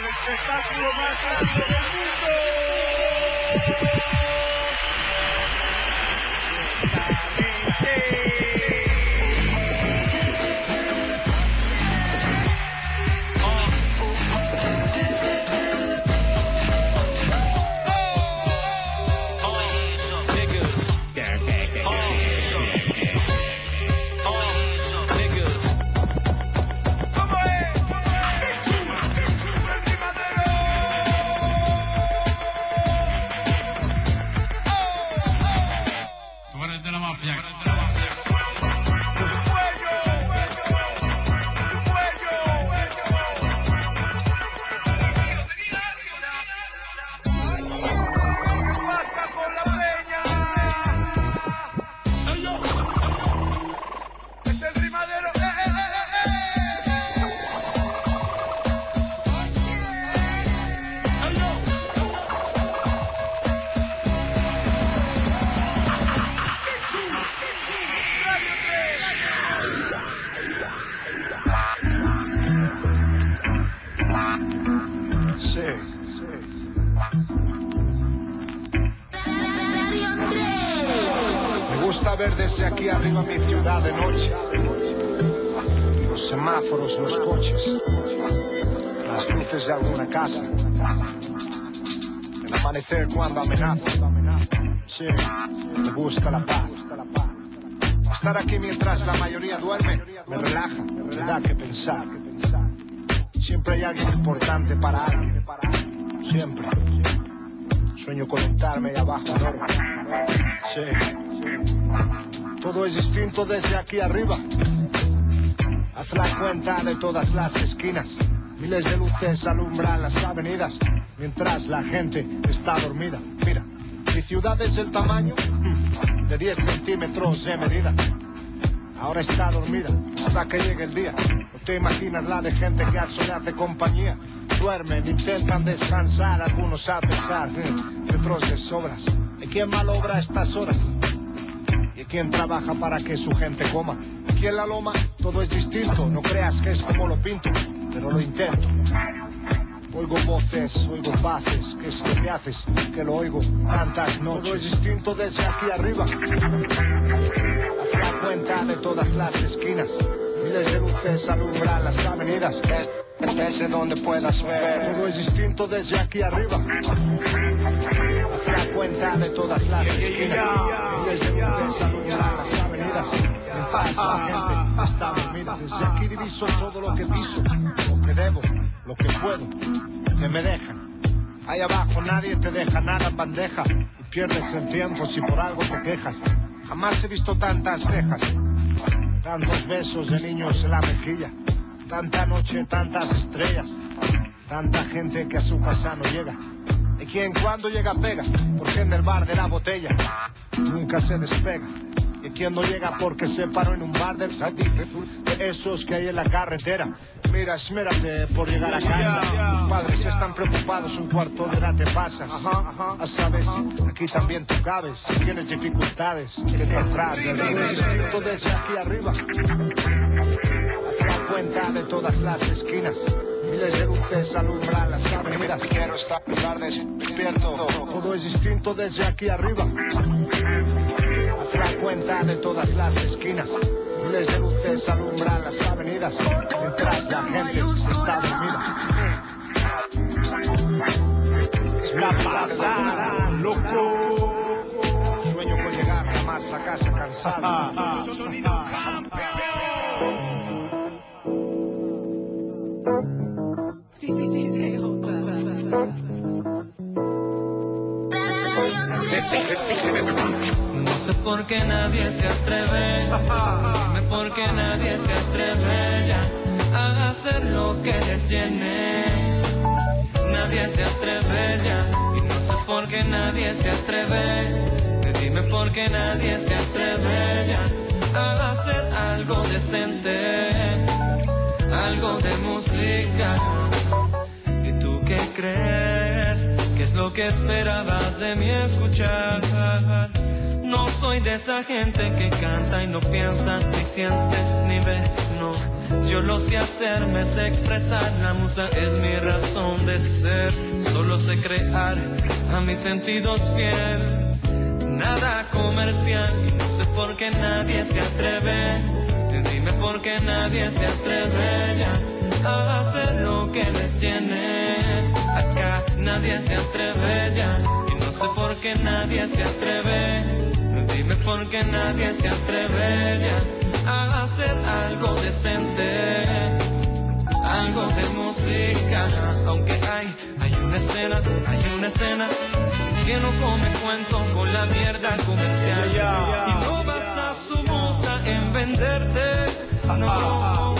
espectáculo más grande del mundo. Ver desde aquí arriba mi ciudad de noche, los semáforos, los coches, las luces de alguna casa, el amanecer cuando amenaza, sí, me busca la paz. Estar aquí mientras la mayoría duerme me relaja, me da que pensar. Siempre hay alguien importante para alguien, siempre. Sueño con sentarme ahí abajo, duermo, sí. Todo es distinto desde aquí arriba. Haz la cuenta de todas las esquinas. Miles de luces alumbran las avenidas mientras la gente está dormida. Mira, mi ciudad es el tamaño de 10 centímetros de medida. Ahora está dormida hasta que llegue el día. No te imaginas la de gente que al sol le hace compañía. Duermen, intentan descansar, algunos a pesar de otros de sobras. Hay quien malobra a estas horas y quien trabaja para que su gente coma. Aquí en la loma todo es distinto, no creas que es como lo pinto, pero lo intento. Oigo voces, oigo paces, ¿qué es lo que haces? Que lo oigo tantas noches. Todo es distinto desde aquí arriba. Haz la cuenta de todas las esquinas. Miles de luces alumbran las avenidas. Desde donde puedas ver. Todo es distinto desde aquí arriba. Haz la cuenta de todas las esquinas. Miles de luces alumbran las avenidas. En paz la gente está dormida. Desde aquí diviso todo lo que piso, lo que debo, lo que puedo, lo que me dejan. Ahí abajo nadie te deja nada en bandeja y pierdes el tiempo si por algo te quejas. Jamás he visto tantas cejas, tantos besos de niños en la mejilla, tanta noche, tantas estrellas, tanta gente que a su casa no llega. Y quien cuando llega pega, porque en el bar de la botella nunca se despega. Y quien no llega porque se paró en un bar de esos que hay en la carretera. Mira, esmérate por llegar a casa. Tus padres están preocupados, un cuarto de hora te pasas. Sabes, aquí también tú cabes. Si tienes dificultades, que atrás del distinto desde aquí arriba. Haz la cuenta de todas las esquinas. Miles de luces alumbran las avenidas. Quiero estar despierto. Todo es distinto desde aquí arriba. Haz la cuenta de todas las esquinas. Miles de luces alumbran las avenidas mientras la gente está dormida. Es la pasada, loco. Sueño con llegar jamás a casa cansado. Sonido campeón. No sé por qué nadie se atreve, dime por qué nadie se atreve ya a hacer lo que les llene. Nadie se atreve ya, y no sé por qué nadie se atreve, dime por qué nadie se atreve ya a hacer algo decente, algo de música. ¿Y tú qué crees? ¿Qué es lo que esperabas de mí escuchar? No soy de esa gente que canta y no piensa, ni siente, ni ve, no. yo lo sé hacer, me sé expresar, la musa es mi razón de ser, solo sé crear a mis sentidos fiel, nada comercial, y no sé por qué nadie se atreve, dime por qué nadie se atreve ya a hacer lo que les llene, acá nadie se atreve ya, y no sé por qué nadie se atreve, dime por qué nadie se atreve ya a hacer algo decente, algo de música, aunque hay una escena que no come cuento con la mierda comercial, y no basa su musa en venderte, no,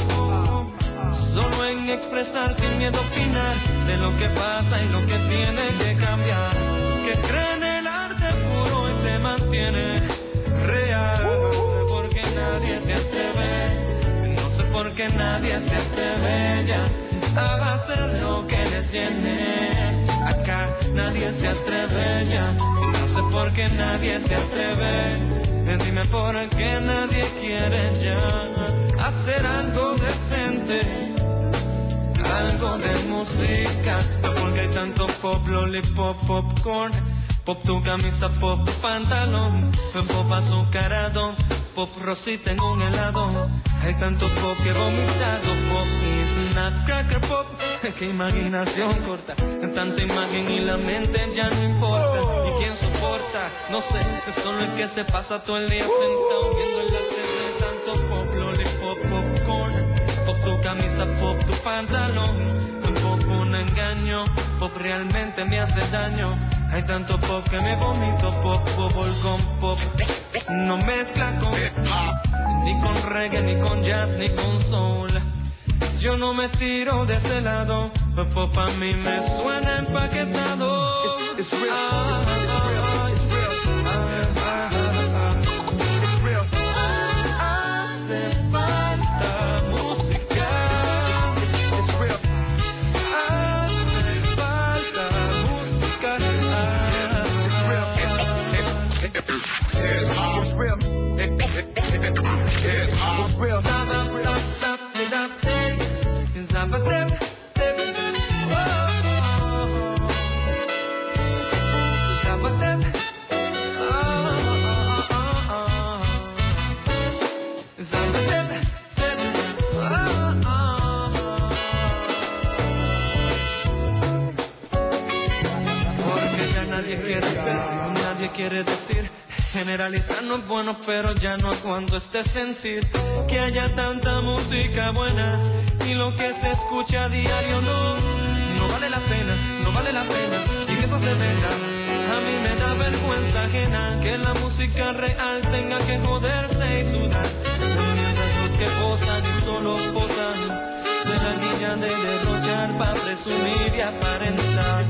solo en expresar sin miedo a opinar de lo que pasa y lo que tiene que cambiar, que cree en el arte puro y se mantiene real, porque nadie se atreve, no sé por qué nadie se atreve ya a hacer lo que les llene, acá nadie se atreve ya, no sé por qué nadie se atreve, dime por qué nadie quiere ya hacer algo decente, algo de música, porque hay tanto pop, lollipop, popcorn, pop tu camisa, pop tu pantalón, pop azucarado, pop rosita en un helado, hay tanto pop que he vomitado, pop y snap, cracker pop, que imaginación corta, tanta imagen y la mente ya no importa, y quién soporta, no sé, es solo el que se pasa todo el día sentado viendo en la tele, tanto pop, lollipop, popcorn, pop tu camisa, pop tu pantalón, pop un engaño, pop realmente me hace daño, hay tanto pop que me vomito, pop, bubblegum, pop, no mezcla con ni con reggae, ni con jazz, ni con soul, yo no me tiro de ese lado, pop a mí me suena empaquetado, It's real. It's real. hace falta música, It's real. hace falta música, It's real. It's real. Porque ya nadie quiere ser, nadie quiere decir. Generalizar no es bueno, pero ya no aguanto este sentir que haya tanta música buena y lo que se escucha a diario no vale la pena, no vale la pena, y que eso se venda. A mí me da vergüenza ajena que la música real tenga que joderse y sudar, mientras los que posan y solo posan se la guillan de derrochar para presumir y aparentar.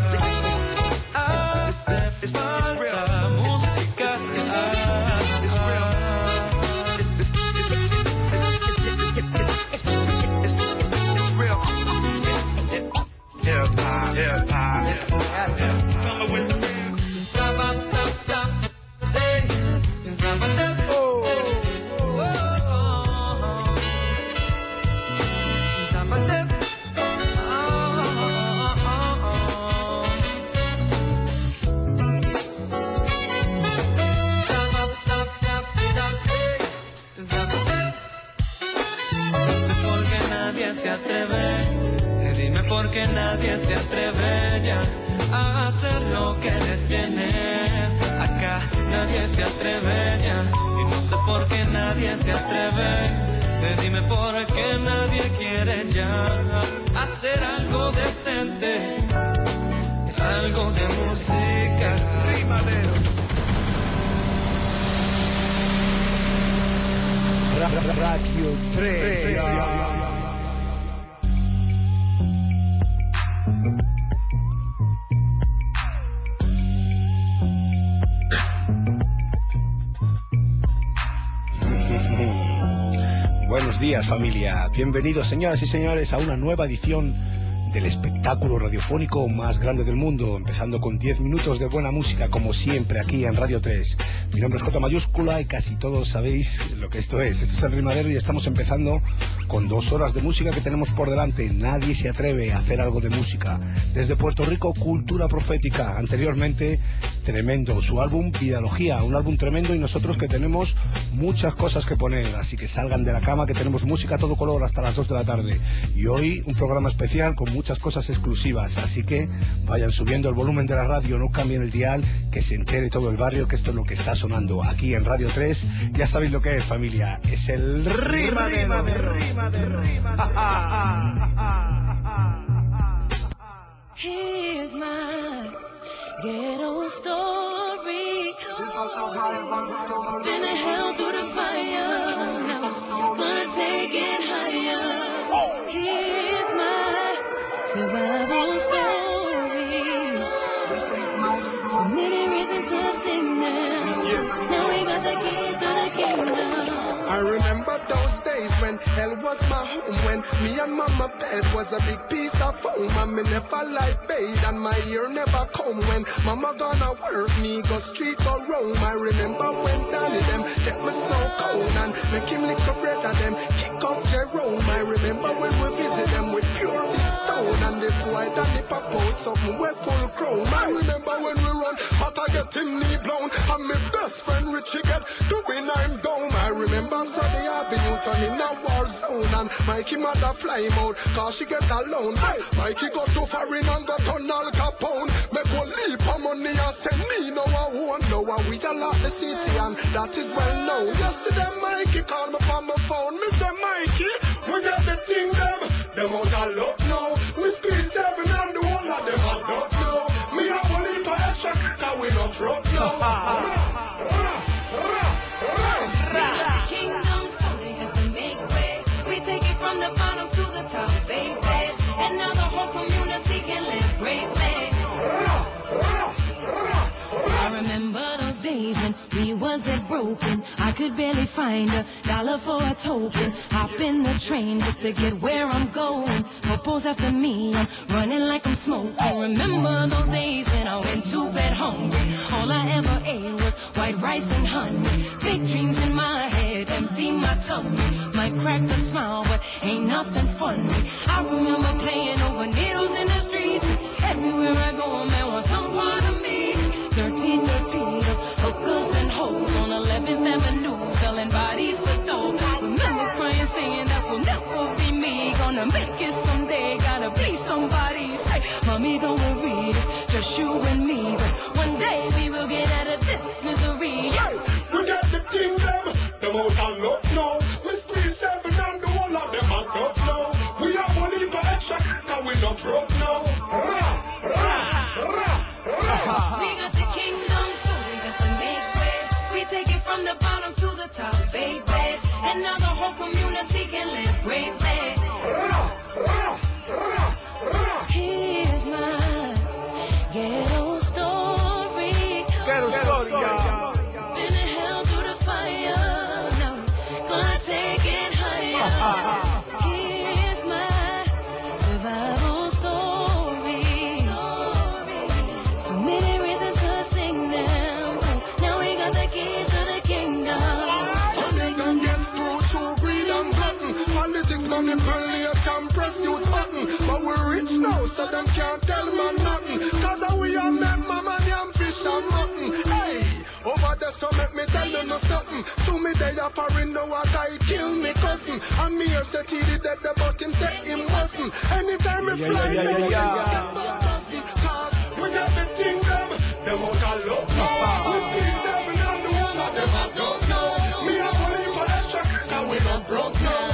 Hace falta música. Dime por qué nadie se atreve ya a hacer lo que les llene. Acá nadie se atreve ya y no sé por qué nadie se atreve. Dime por qué nadie quiere ya hacer algo decente, algo de música. Rimadero. Radio 3. Buenos días, familia. Bienvenidos, señoras y señores, a una nueva edición del espectáculo radiofónico más grande del mundo, empezando con 10 minutos de buena música, como siempre, aquí en Radio 3. Mi nombre es J mayúscula y casi todos sabéis lo que esto es. Esto es El Rimadero y estamos empezando con 2 horas de música que tenemos por delante. Nadie se atreve a hacer algo de música. Desde Puerto Rico, Cultura Profética. Anteriormente, tremendo, su álbum Ideología, un álbum tremendo, y nosotros que tenemos muchas cosas que poner, así que salgan de la cama, que tenemos música a todo color hasta las 2 de la tarde. Y hoy un programa especial con muchas cosas exclusivas, así que vayan subiendo el volumen de la radio, no cambien el dial, que se entere todo el barrio que esto es lo que está sonando aquí en Radio 3. Ya sabéis lo que es, familia, es el Rimadero. Here's my ghetto story. Been held through the fire, now gonna take it higher. Here's my survival story. So many reasons to sing now. Now we got the keys to the kingdom. I remember those days when hell was my home, when me and mama bed was a big piece of foam, and me never like bathe and my ear never come. When mama gonna work, me go street go roam. I remember when Danny them get me snow cone and make him lick up bread and them kick up Jerome. I remember when we visit them with pure big stone, and the boy Danny pop out something we full chrome. I remember when we run, but I get him knee blown, and my best friend Richie get doing I'm down. I remember Sunday Avenue turn in a war zone, and Mikey mother fly him out cause she get alone. Mikey got to foreign and got on Al Capone. Make one leap of money and send me no I won't know. And we a lot the city and that is well known. Yesterday Mikey called me from my phone. Mr. Mikey, we got the thing them out of luck now. We squeeze 7 and the whole of them are duck now. Me have a leap of extra cause we not truck now. Kingdom, so they have to make way. We take it from the bottom to the top, baby. And now the whole community can live greatly. I remember those days when we wasn't broken. I could barely find $1 for a token. Hop in the train just to get where I'm going. Popo's after me, I'm running like I'm smoking. Remember those days when I went to bed hungry. All I ever ate was white rice and honey. Big dreams in my head, empty my tummy. Might crack a smile, but ain't nothing funny. I remember playing over needles in the streets. Everywhere I go, man, was some part of me. 1313, hookers and hoes on 11th Avenue, selling bodies for dough. Remember crying, saying that will never be me. Gonna make it someday, gotta be somebody. Say, mommy, don't worry, it's just you and me. But one day we will get out of this misery. We got the thing them out of luck now. We squeeze 7 and the whole of them are tough now. We have one leave for extra cause we not broke now. We got the kingdom, so we got to make way. We take it from the bottom to the top, baby. And now the whole community can live greatly. Here's my ghetto story. Ghetto story, y'all. Been held through the fire, now gonna take it higher. Here's my survival story. So many reasons to sing them. Now we got the keys to the kingdom. Jamaican gets through greed and glutton. Politics manipulate and press use button. But we're rich now, so them can't tell man nothing. Cause we are men, mama, yam, fish and mutton. Hey, over there, so make me tell them something. To me, they are foreign, know what I kill me cousin. And me here said he did that, but him said him wasn't. Anytime we fly, cause we got the thing them out of luck now. We squeeze 7 and the whole of them are duck now. Me have a leave for extra, cause we not broke now.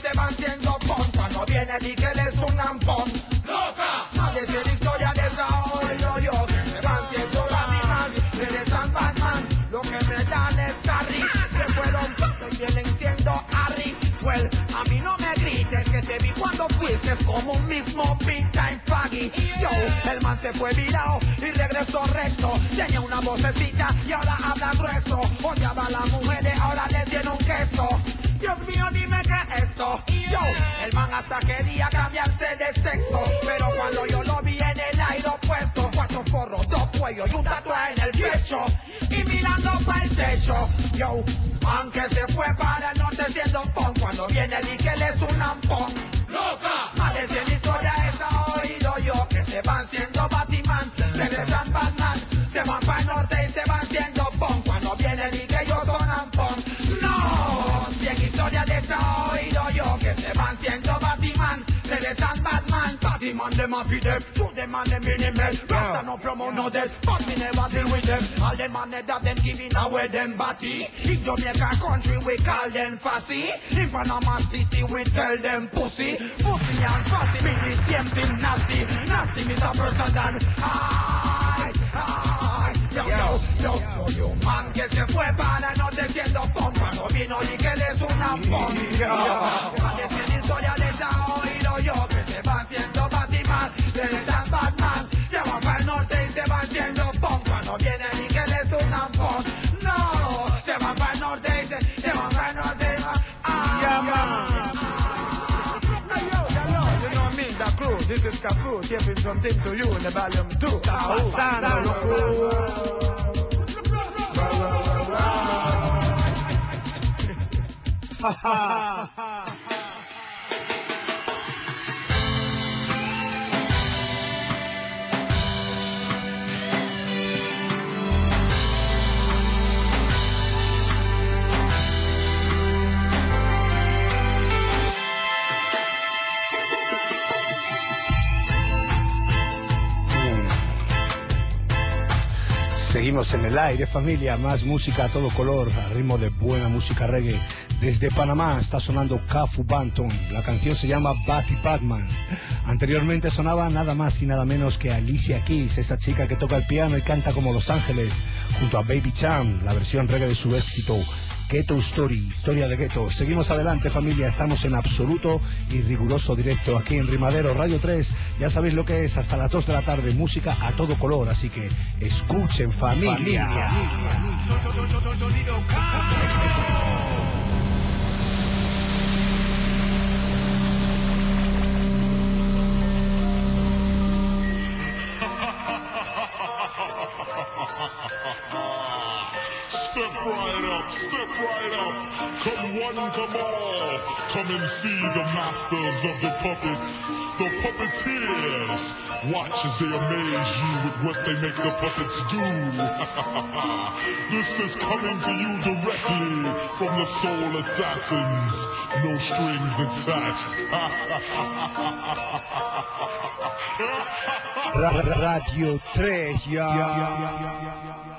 Viene di que le es un ampón. Loca. Desde la historia de esa es como un mismo big time faggy. Yo, el man se fue virado y regresó recto. Tenía una vocecita y ahora habla grueso. Odiaba a las mujeres, ahora les dieron queso. Dios mío, dime qué es esto. Yo, el man hasta quería cambiarse de sexo, pero cuando yo lo vi en el aeropuerto, 4 forros, 2 cuellos y un tatuaje en el pecho, y mirando para el techo. Yo, aunque se fue para el norte siendo pon, cuando viene el que él es un ampón. ¡Loca! Más de 100 historias esa oído yo, que se van siendo Batman, regresan Batman, se van para el norte y se van siendo pon, cuando viene el que ellos son ampón. ¡No! 100 historias de esa oído yo, que se van siendo Batman, regresan Batman, Batman them a feed them, shoot them and them in them head, Rasta no promote no death, but me never deal with them, all them and that them giving away them body, in Jamaica country we call them fussy, in Panama City we tell them pussy, pussy and fussy mean the same thing nasty, nasty means a person than high, high, yo, man que se fue para no te siendo pon, cuando vino y que él es una pon, más de 100 historias de esa oído yo, que se van siendo Batman, regresan Batman, se van para el norte y se van siendo pon, cuando viene y que él es una pon, no, se van para el norte y se van para el norte y van, You know what I mean? The crew, this is Kaku, giving something to you in the volume 2. Ha ha ha. Seguimos en el aire, familia, más música a todo color, a ritmo de buena música reggae. Desde Panamá está sonando Kafu Banton, la canción se llama Batty Batman. Anteriormente sonaba nada más y nada menos que Alicia Keys, esa chica que toca el piano y canta como Los Ángeles, junto a Baby Cham, la versión reggae de su éxito Ghetto Story, historia de Ghetto. Seguimos adelante, familia, estamos en absoluto y riguroso directo aquí en Rimadero Radio 3. Ya sabéis lo que es, hasta las 2 de la tarde, música a todo color, así que escuchen, familia. Step right up, come one, come all, come and see the masters of the puppets, the puppeteers. Watch as they amaze you with what they make the puppets do. This is coming to you directly from the Soul Assassins, no strings attached. Radio 3, ya.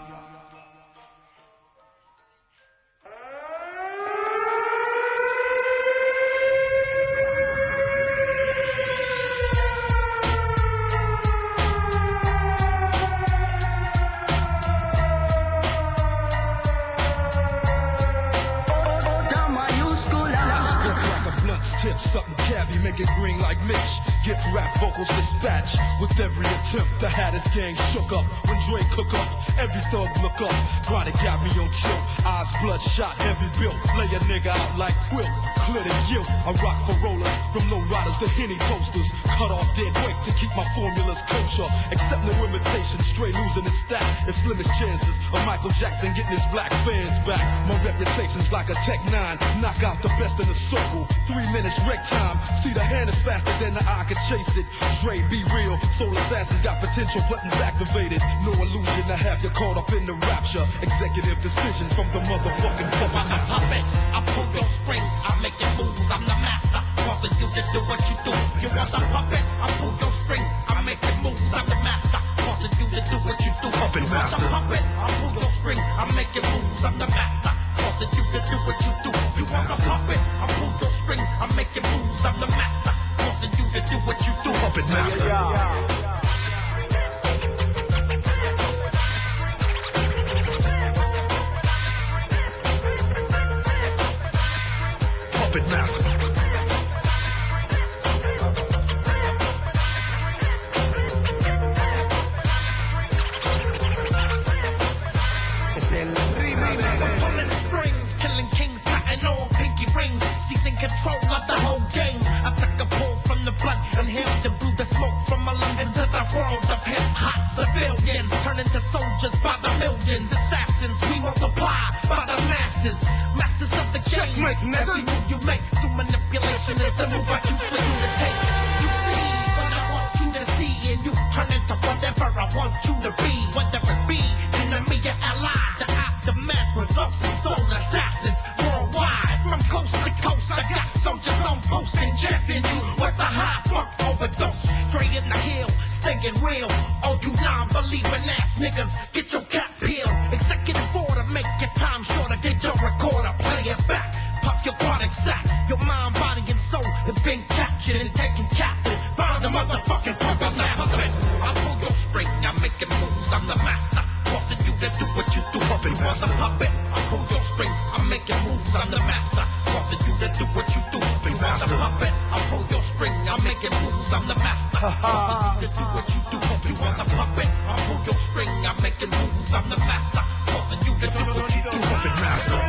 Something cabby, make it green like Mitch. Gets rap vocals dispatched with every attempt. The Hatters gang shook up when Dre cook up. Every thug look up. Chronic got me on chill. Eyes bloodshot, heavy built. Lay a nigga out like quilt. Clear the guilt. I rock for rollers from low riders to Henny toasters. Cut off dead weight to keep my formulas kosher. Accept no imitation, straight losing his stack. The slimmest chances of Michael Jackson getting his black fans back. My reputation's like a Tech 9. Knock out the best in the circle. 3 minutes wreck time. See the hand is faster than the eye can chase it. Dre, be real. Soul Assassins got potential buttons activated. No illusion to have you caught up in the rapture. Executive decisions from the motherfucking puppet. I pull your string, I make it moves. I'm the master, causing you to do what you do. You want a puppet? I pull your string, I make it moves. I'm the master, causing you to do what you do. Puppet you master. Want a puppet? I pull your string, I make it moves. I'm the master, causing you to do what you do. You want a puppet? I pull your string, I make it moves. I'm the master, causing you to do what you do. Puppet master. Puppet master. want you to be, whether it be enemy or ally. The aftermath results in soul assassins worldwide. From coast to coast, I got soldiers on post injecting you with a high funk overdose. Straight in the hill, staying real. All you non-believing ass niggas, get your cap peeled. Executive order, make your time shorter. Get your recorder, play it back. Pop your chronic sack. Your mind, body, and soul has been captured and taken captive. Find the motherfucking puppet master. I pull your string, I'm making moves. I'm the master, forcing you to do what you do. Puppet was a puppet. I pull your string, I'm making moves. I'm the master, forcing you to do what you do. Puppet was a puppet. I pull your string, I'm making moves. I'm the master, forcing you to do what you do. Puppet was a puppet. I pull your string, I'm making moves. I'm the master, forcing you to do what you do. Puppet master.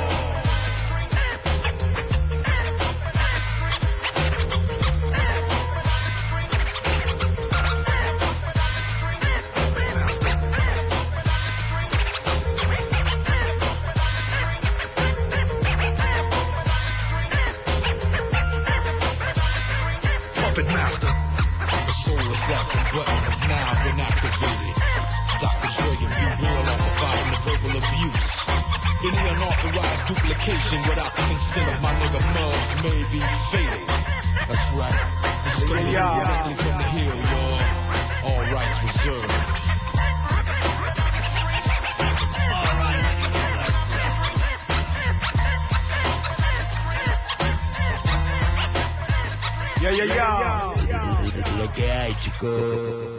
Puppet Master. The soul assassin button has now been activated. Dr. Dre and be real off providing the verbal abuse. Any unauthorized duplication without the consent of my nigga Muggs may be fatal. That's right. This is directly from the hill, y'all. All rights reserved. Lo que hay, chicos.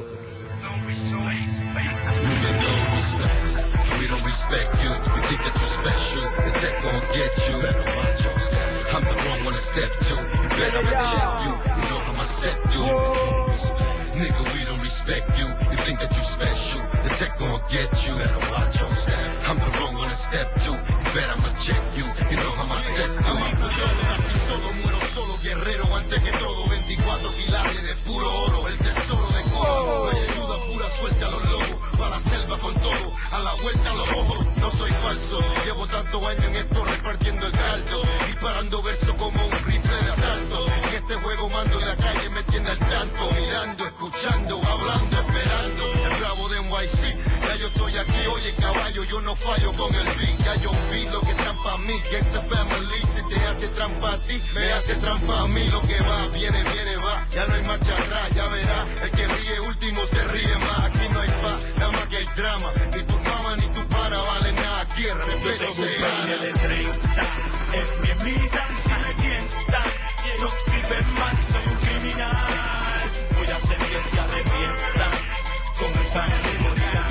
We don't respect you. You think that you're special. The tech gon' get you. Better watch your step. I'm the wrong one to step to. You better check you. You know how I set you. Nigga, we don't respect you. You think that you're special. The tech gon' get you. Better watch your step. I'm the wrong one to step to. You better check you. You know how I set you. Así solo muero solo guerrero antes que todo. 24 pilares de puro oro. El tesoro de coro. No hay ayuda pura, suelta a los lobos. Pa' la selva con todo. A la vuelta a los ojos. No soy falso. Llevo tantos años en esto repartiendo el caldo. Disparando verso como un rifle de asalto. En este juego mando en la calle, me tiene al tanto. Mirando, escuchando, hablando, esperando. El rabo de NYC. Ya yo estoy aquí, oye caballo, yo no fallo con el beat. Ya yo vi lo que están pa' mí. Get the family. Si te hace trampa a ti, me hace trampa a mí. Lo que va, viene, viene, va. Ya no hay marcha atrás, ya verás. El que ríe último se ríe más. Aquí no hay paz, nada más que hay drama. Ni tu fama ni tu para vale nada. Aquí el respeto se gana. De 30, es mi vida, si me tienta. No vive más, soy un criminal. Voy a hacer que se arrepienta. Con el sangre morirá.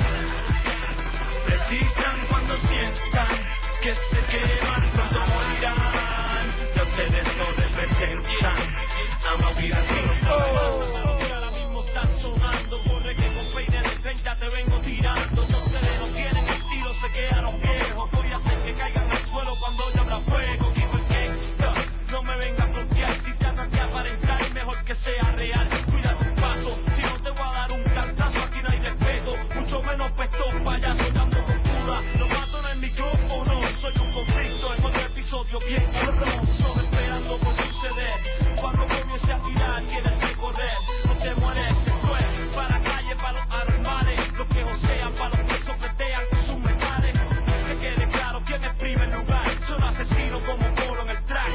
Resistan cuando sientan que se queman, cuando morirán. Ya ustedes no representan. Amo vida sin ahora mismo están sonando. Corre que con peine de 30 te vengo tirando. Ya ustedes no tienen estilo, se quedaron viejos. Voy a hacer que caigan al suelo cuando yo habla fuego. Digo el gangsta, no me venga a frontear. Si tratan de aparentar, mejor que sea real. Cuida tu paso, si no te voy a dar un cantazo. Aquí no hay respeto, mucho menos puesto un payaso dando con cura. Lo mato en el micrófono, soy un conflicto en otro episodio bien cabrón. Solo esperando por suceder. Cuando comience a tirar tienes que correr. No te mueres, cruel. Para calle, para los anormales. Los que josean, para los que sopletean con sus metales. Que quede claro quién es primer lugar. Son asesinos como coro en el track.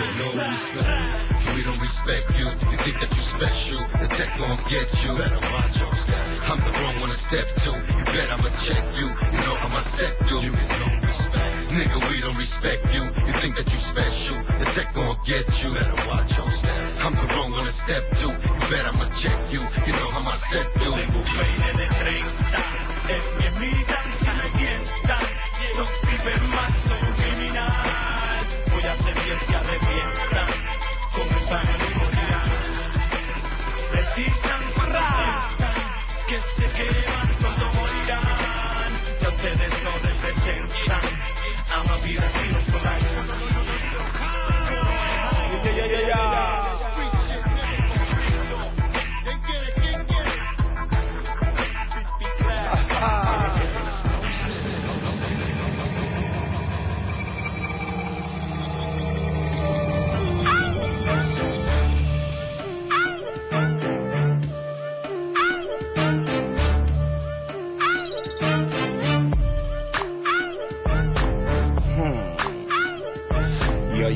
We don't respect you. You think that you're special. The tech gon' get you. Better watch your step. I'm the wrong one to step to. You bet I'ma check you. You know I'ma set you. You don't respect. Nigga, we don't respect you. You think that you're special. The tech gon' get you. Better watch your step. I'm the wrong one to step to. You bet I'ma check you. You know I'ma set you. Tengo un peine de 30. Es mi vida, si me tienta. No vive más, soy un criminal. Voy a hacer que se arrepienta. Con el sangre morirá. Resistan cuando sientan que se queman, cuando morirán. Ya ustedes no representan. Ama vida sin los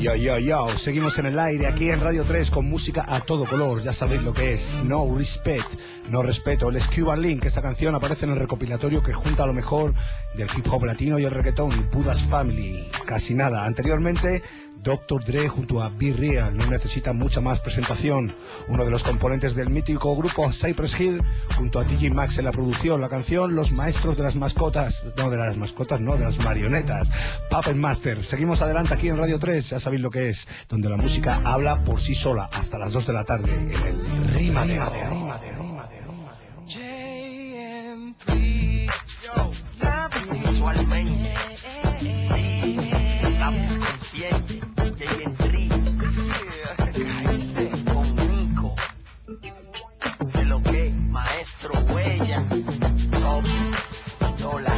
Yo, seguimos en el aire aquí en Radio 3 con música a todo color, ya sabéis lo que es No Respect, no respeto, el Cuban Link. Esta canción aparece en el recopilatorio que junta lo mejor del hip hop latino y el reggaetón, Buddha's Family, casi nada. Anteriormente, Dr. Dre junto a Be Real, no necesita mucha más presentación. Uno de los componentes del mítico grupo Cypress Hill, junto a DJ Max en la producción, la canción Los Maestros de las Mascotas, no de las mascotas, no, de las marionetas, Puppet Master. Seguimos adelante aquí en Radio 3, ya sabéis lo que es, donde la música habla por sí sola hasta las 2 de la tarde, en el Rimadero. Visualmente, lápiz consciente, JM3, con Nico, de lo que maestro huella, top, dólar,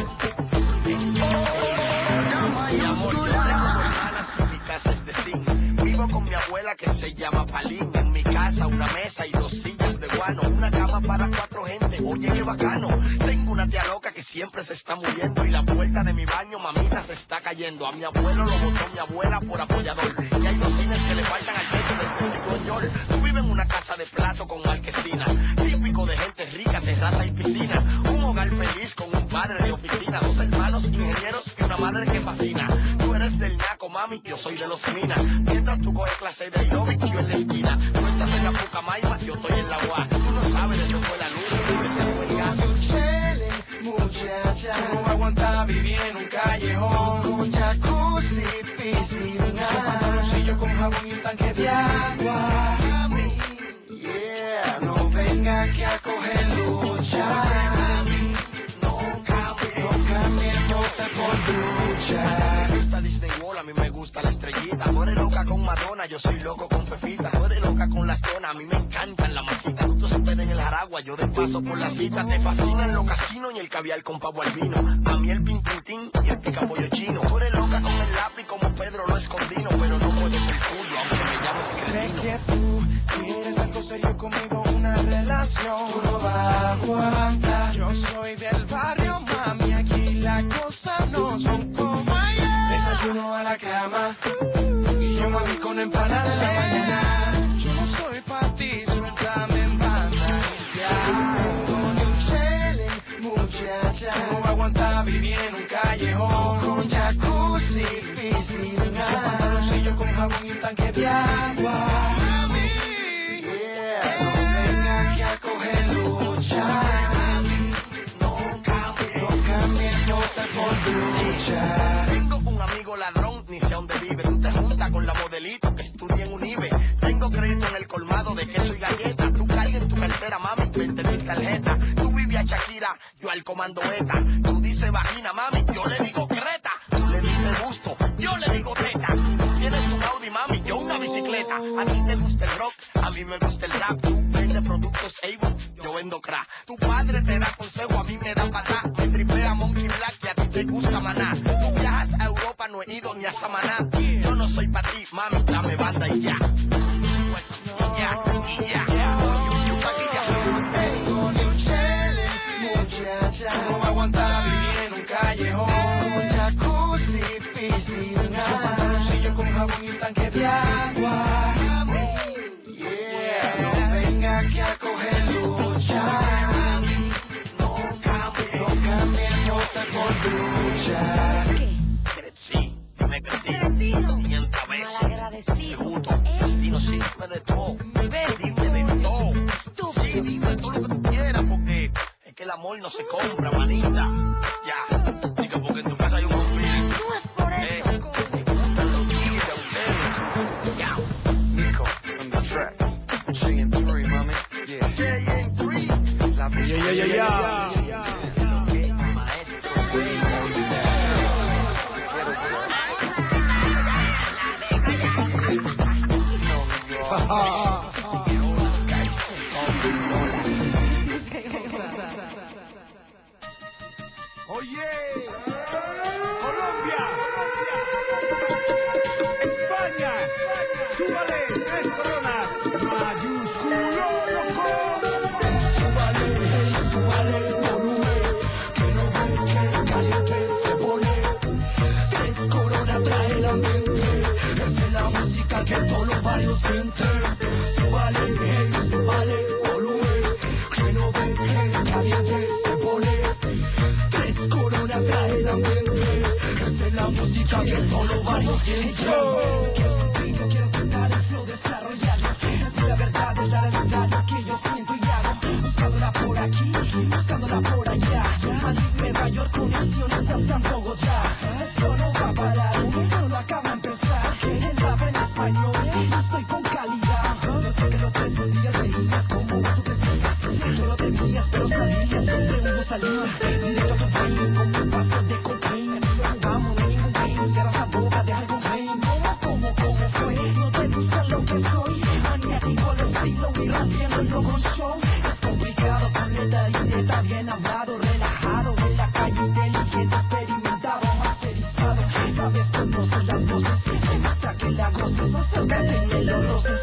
mi amor, yo tengo hermanas y mi casa es de zinc. Vivo con mi abuela que se llama Palín. En mi casa una mesa y 2 sillas de guano, una cama para 4 gente, oye qué bacano. Tengo una tía loca que siempre se está muriendo y la puerta de mi baño, mamita, se está cayendo. A mi abuelo lo botó mi abuela por apoyador y hay 2 cines que le faltan al techo desde el señor. Tú vives en una casa de plato con marquesina, típico de gente rica, terraza y piscina. Un hogar feliz con un padre de oficina, 2 hermanos ingenieros y una madre que fascina. Tú eres del Naco, mami, yo soy de los Minas. Mientras tú coges clase de aeróbic, yo en la esquina. Tú estás en la Pucamaima, yo estoy en la UA. Tú no sabes, de eso fue la luz, de ese fue el gas. Muchacha, no va a aguantar vivir en un callejón con jacuzzi, piscina, pantaloncillo con jabón y un tanque de agua. Yeah, no venga aquí a coger lucha. No cambie, no te por lucha. Me gusta Disney World, a mí me gusta la estrellita. Tú eres loca con Madonna, yo soy loco con Fefita. Tú eres loca con la zona, a mí me encantan la masita. Tú se pedes en el Jaragua, yo de paso por la cita. Te fascinan los casinos y el caviar con pavo al vino. A mí el pintintín y el picapollo chino. Tú eres loca con el lápiz como Pedro lo escondino, pero no puedo ser tuyo, aunque me llames cretino. Sé que tú quieres algo serio conmigo, una relación. Tú no vas a aguantar. Yo soy del barrio, mami, aquí las cosas no son como ayer. Desayuno a la cama y yo mami con empanada en la mañana. Yo no soy pa' ti, suéltame en banda. Muchacha, no va a aguantar vivir en un callejón con jacuzzi, piscina, pantaloncillo con jabón y un tanque de agua. Yeah, no venga aquí a coger lucha. No cambie, no te por lucha. Tengo un amigo ladrón, ni sé dónde vive. Tú te juntas con la modelito que estudia en Unive. Tengo crédito en el colmado de queso y galleta. Tú cargas en tu cartera, mami, 20.000 tarjetas. Tú vives a Shakira, yo al comando ETA. Tú dices vagina, mami, yo le digo creta. Tú le dices gusto, yo le digo teta. Tú tienes un Audi, mami, yo una bicicleta. A ti te gusta el rock, a mí me gusta el rap. Tú vendes productos Avon, yo vendo crack. Tu padre te da consejo, a mí me da patá. Me tripea Monkey Black y a ti te gusta Maná. Tú viajas a Europa, no he ido ni a Samaná. Yo no soy pa' ti, mami, dame banda y ya. Y ya. Muchacha, no va a aguantar vivir en un callejón con jacuzzi, piscina, pantaloncillo con jabón y un tanque de agua. Yeah, no venga aquí a coger lucha. No cambie, no te por lucha. Sí, dime cretino, 500 veces, te gusto, Dino, sí, dime de todo, dime de todo, sí, dime todo lo que tú quieras, porque es que el amor no se compra, manita, ya, digo, porque en tu casa hay un confín, No es por eso, te gustan los tigres de ustedes, ya, Nico on the track. JM3, mami. Yeah. JM3, La Yeah. maestro, güey. Oye, Colombia, España, súbale 3 coronas, mayúsculo loco. Súbale el volumen, que no ve que caliente se pone. 3 coronas trae el ambiente, es el amor. siente. Quiero cantar el flow, desarrollarlo. La verdad es la realidad, lo que yo siento y hago. Buscándola por aquí, buscándola por allá. Madrid, Nueva York, conexiones hasta en Bogotá. Esto no va a parar, solo acaba de empezar. El rap en español, estoy con calidad. Yo sé que lo que es un día veías como tú decías. Tú lo temías, pero sabías, siempre uno salía. Directo a tu brain, como un paso de cocaine. Lo jugamos, no hay ningún game. Cierras la boca, deja algún brain. ¿Cómo fue? No te gusta lo que soy. Maniático el estilo y rompiéndolo con show. Es complicado con letra bien hablado, relajado. En la calle inteligente, experimentado, masterizado. Sabes, conoces las voces. Me gusta que la goces. Acércate en los roces.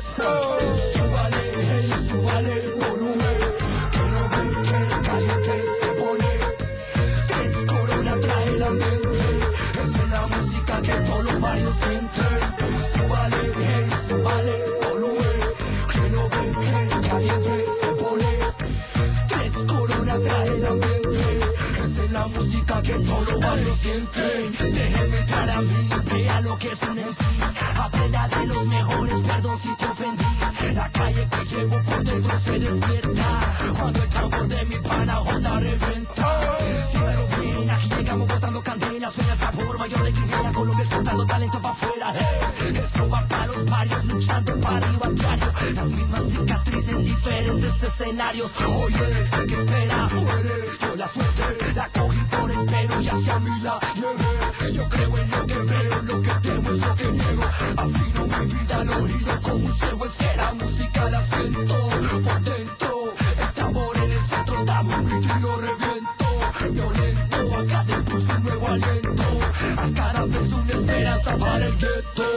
Súbale el volumen. Que no ven que caliente se pone. Tres Corona trae el ambiente. Es una música que todos los barrios sienten. Súbale el volumen. Que no ven que caliente se pone. Tres Corona trae el ambiente. Esa es la música que todos los barrios sienten. Déjenme entrar a mí, vea lo que es un MC. Aprenda de los mejores, perdón si te ofendí. La calle que llevo por dentro se despierta. Cuando el tambor de mi pana J reventa. Síguelo bien, aquí llegamos botando candela. Suena el sabor, mayor de Guinea. Colombia exportando talento pa' afuera. Esto va para los barrios, luchando para arriba diario. Las mismas cicatrices en diferentes escenarios. Oye, ¿qué espera? Yo la suerte la cogí por entero y hacia mí la llevé. Yo creo en lo que veo, lo que temo es lo que niego. Afino mi vida al oído como un cebo. Es que la música la siento por dentro. El tambor en el centro, dame un grito y lo reviento. Violento, acá dentro es un nuevo aliento. A cada vez una esperanza para el gueto.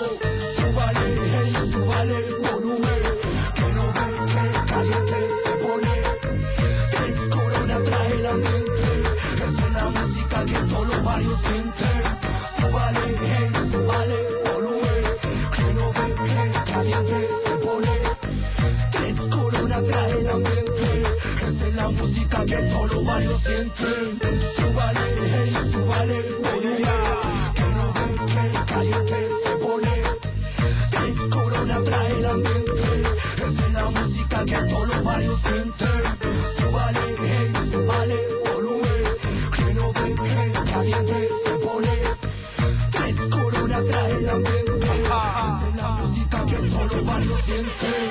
Súbale el volumen. Que no ven que caliente se pone. Tres Corona trae el ambiente. Es una música que todos los barrios sienten. Súbale el volumen. Que no ven que caliente se pone. Tres Corona trae el ambiente. Esa es la música que todos los barrios sienten. Súbale el volumen. Que no ven que caliente se pone. Tres Corona trae el ambiente. Esa es la música que todos los barrios sienten. Súbale el volumen. Que no ven que caliente se pone. Tres Corona trae el ambiente. Esa es la música que todos los barrios sienten.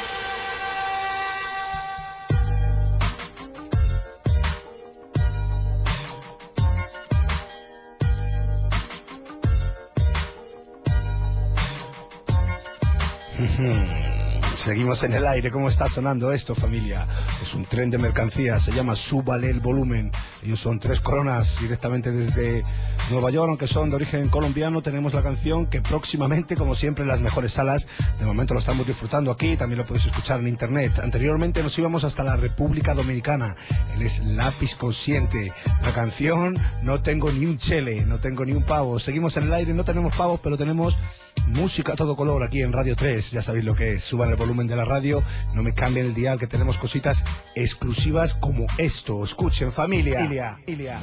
Seguimos en el aire. ¿Cómo está sonando esto, familia? Es un tren de mercancías, se llama Súbale el volumen. Ellos son Tres Coronas, directamente desde Nueva York, aunque son de origen colombiano. Tenemos la canción que próximamente, como siempre, en las mejores salas. De momento lo estamos disfrutando aquí, también lo podéis escuchar en internet. Anteriormente nos íbamos hasta la República Dominicana. Él es Lápiz Consciente. La canción No tengo ni un chele, no tengo ni un pavo. Seguimos en el aire, no tenemos pavos, pero tenemos música a todo color aquí en Radio 3, ya sabéis lo que es. Suban el volumen de la radio, no me cambien el dial, que tenemos cositas exclusivas como esto. Escuchen, familia. Ilia.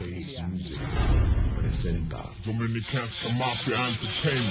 Presenta Dominican Mafia Entertainment.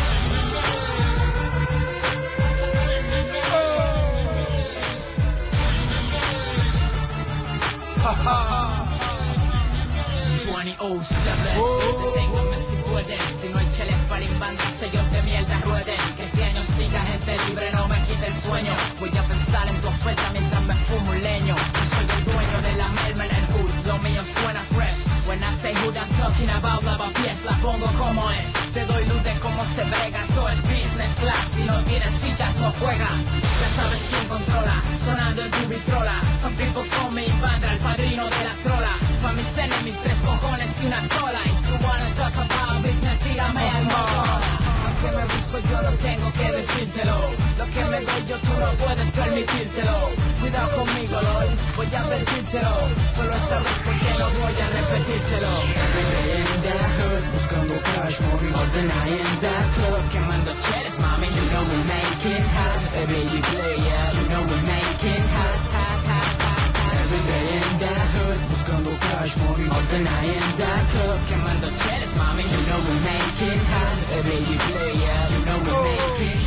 Si no hay cheles para imbandarse, yo de mierda rueden. Que este año siga gente libre, no me quite el sueño. Voy a pensar en tu oferta mientras me fumo un leño. Yo soy el dueño de la merma en el hood, lo mío suena fresh. When I say hood, I'm talking about lavapiés, la pongo como es. Te doy luz de cómo se brega, esto es business class. Si no tienes fichas, no juegas. Ya sabes quién controla, sonando en tu vitrola. Some people call me Bandra, el padrino de la trola. Pa' mis enemies, 3 cojones y una cola. Y tú wanna talk about business, tírame al motor. Lo que me busco yo no tengo que decírtelo. Lo que me doy yo tú no puedes permitírtelo. Cuidado conmigo, LOL, voy a advertírtelo. Solo esta vez porque no voy a repetírtelo. In the hood, buscando cash money, all the night in the club. Quemando cheles, mami, you know we make it hot. Baby, play, yeah, you know we make it hot, hot, hot, hot, hot. Every day in the hood, buscando cash money, all the night in the club. Quemando cheles, mami, you know we make it hot. baby player, you know we make it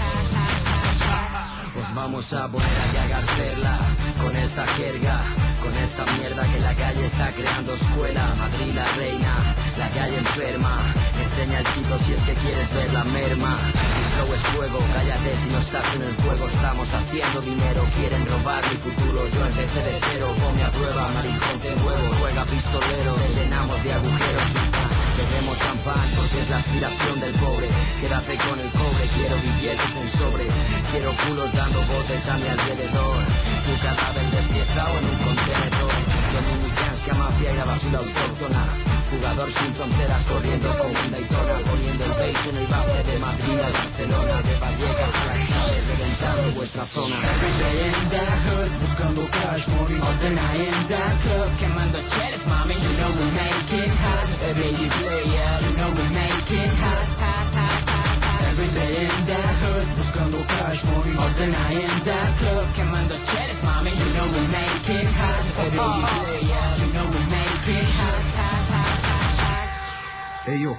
hot. Pues vamos a poner aquí a garcerla con esta jerga, con esta mierda que la calle está creando escuela. Madrid la reina, la calle enferma, enseña el quito si es que quieres ver la merma. Mi flow es fuego, cállate si no estás en el juego. Estamos haciendo dinero, quieren robar mi futuro. Yo empecé de cero, ponme a prueba, maricón te huevo. Juega pistolero, te llenamos de agujeros. Bebemos champán porque es la aspiración del pobre. Quédate con el cobre, quiero billetes en sobre. Quiero culos dando botes a mi alrededor. Tu cadáver despiezado en un contenedor. Dominicansca mafia y la basura autóctona. Jugador sin fronteras corriendo con un Daytona. Poniendo el bass en el bafle de Madrid a Barcelona. De Vallecas a la Chávez, reventando vuestra zona. Every day in the hood, buscando cash money. All the night in the club, quemando cheles, mami. You know we make it hot. Baby player, you know we make it hot, hot, hot, hot, hot. Every day in the hood, buscando cash money. All the night in the club, quemando cheles, mami. You know we make it hot. Baby player, you know we make it hot, hot, hot, hot. Ey yo,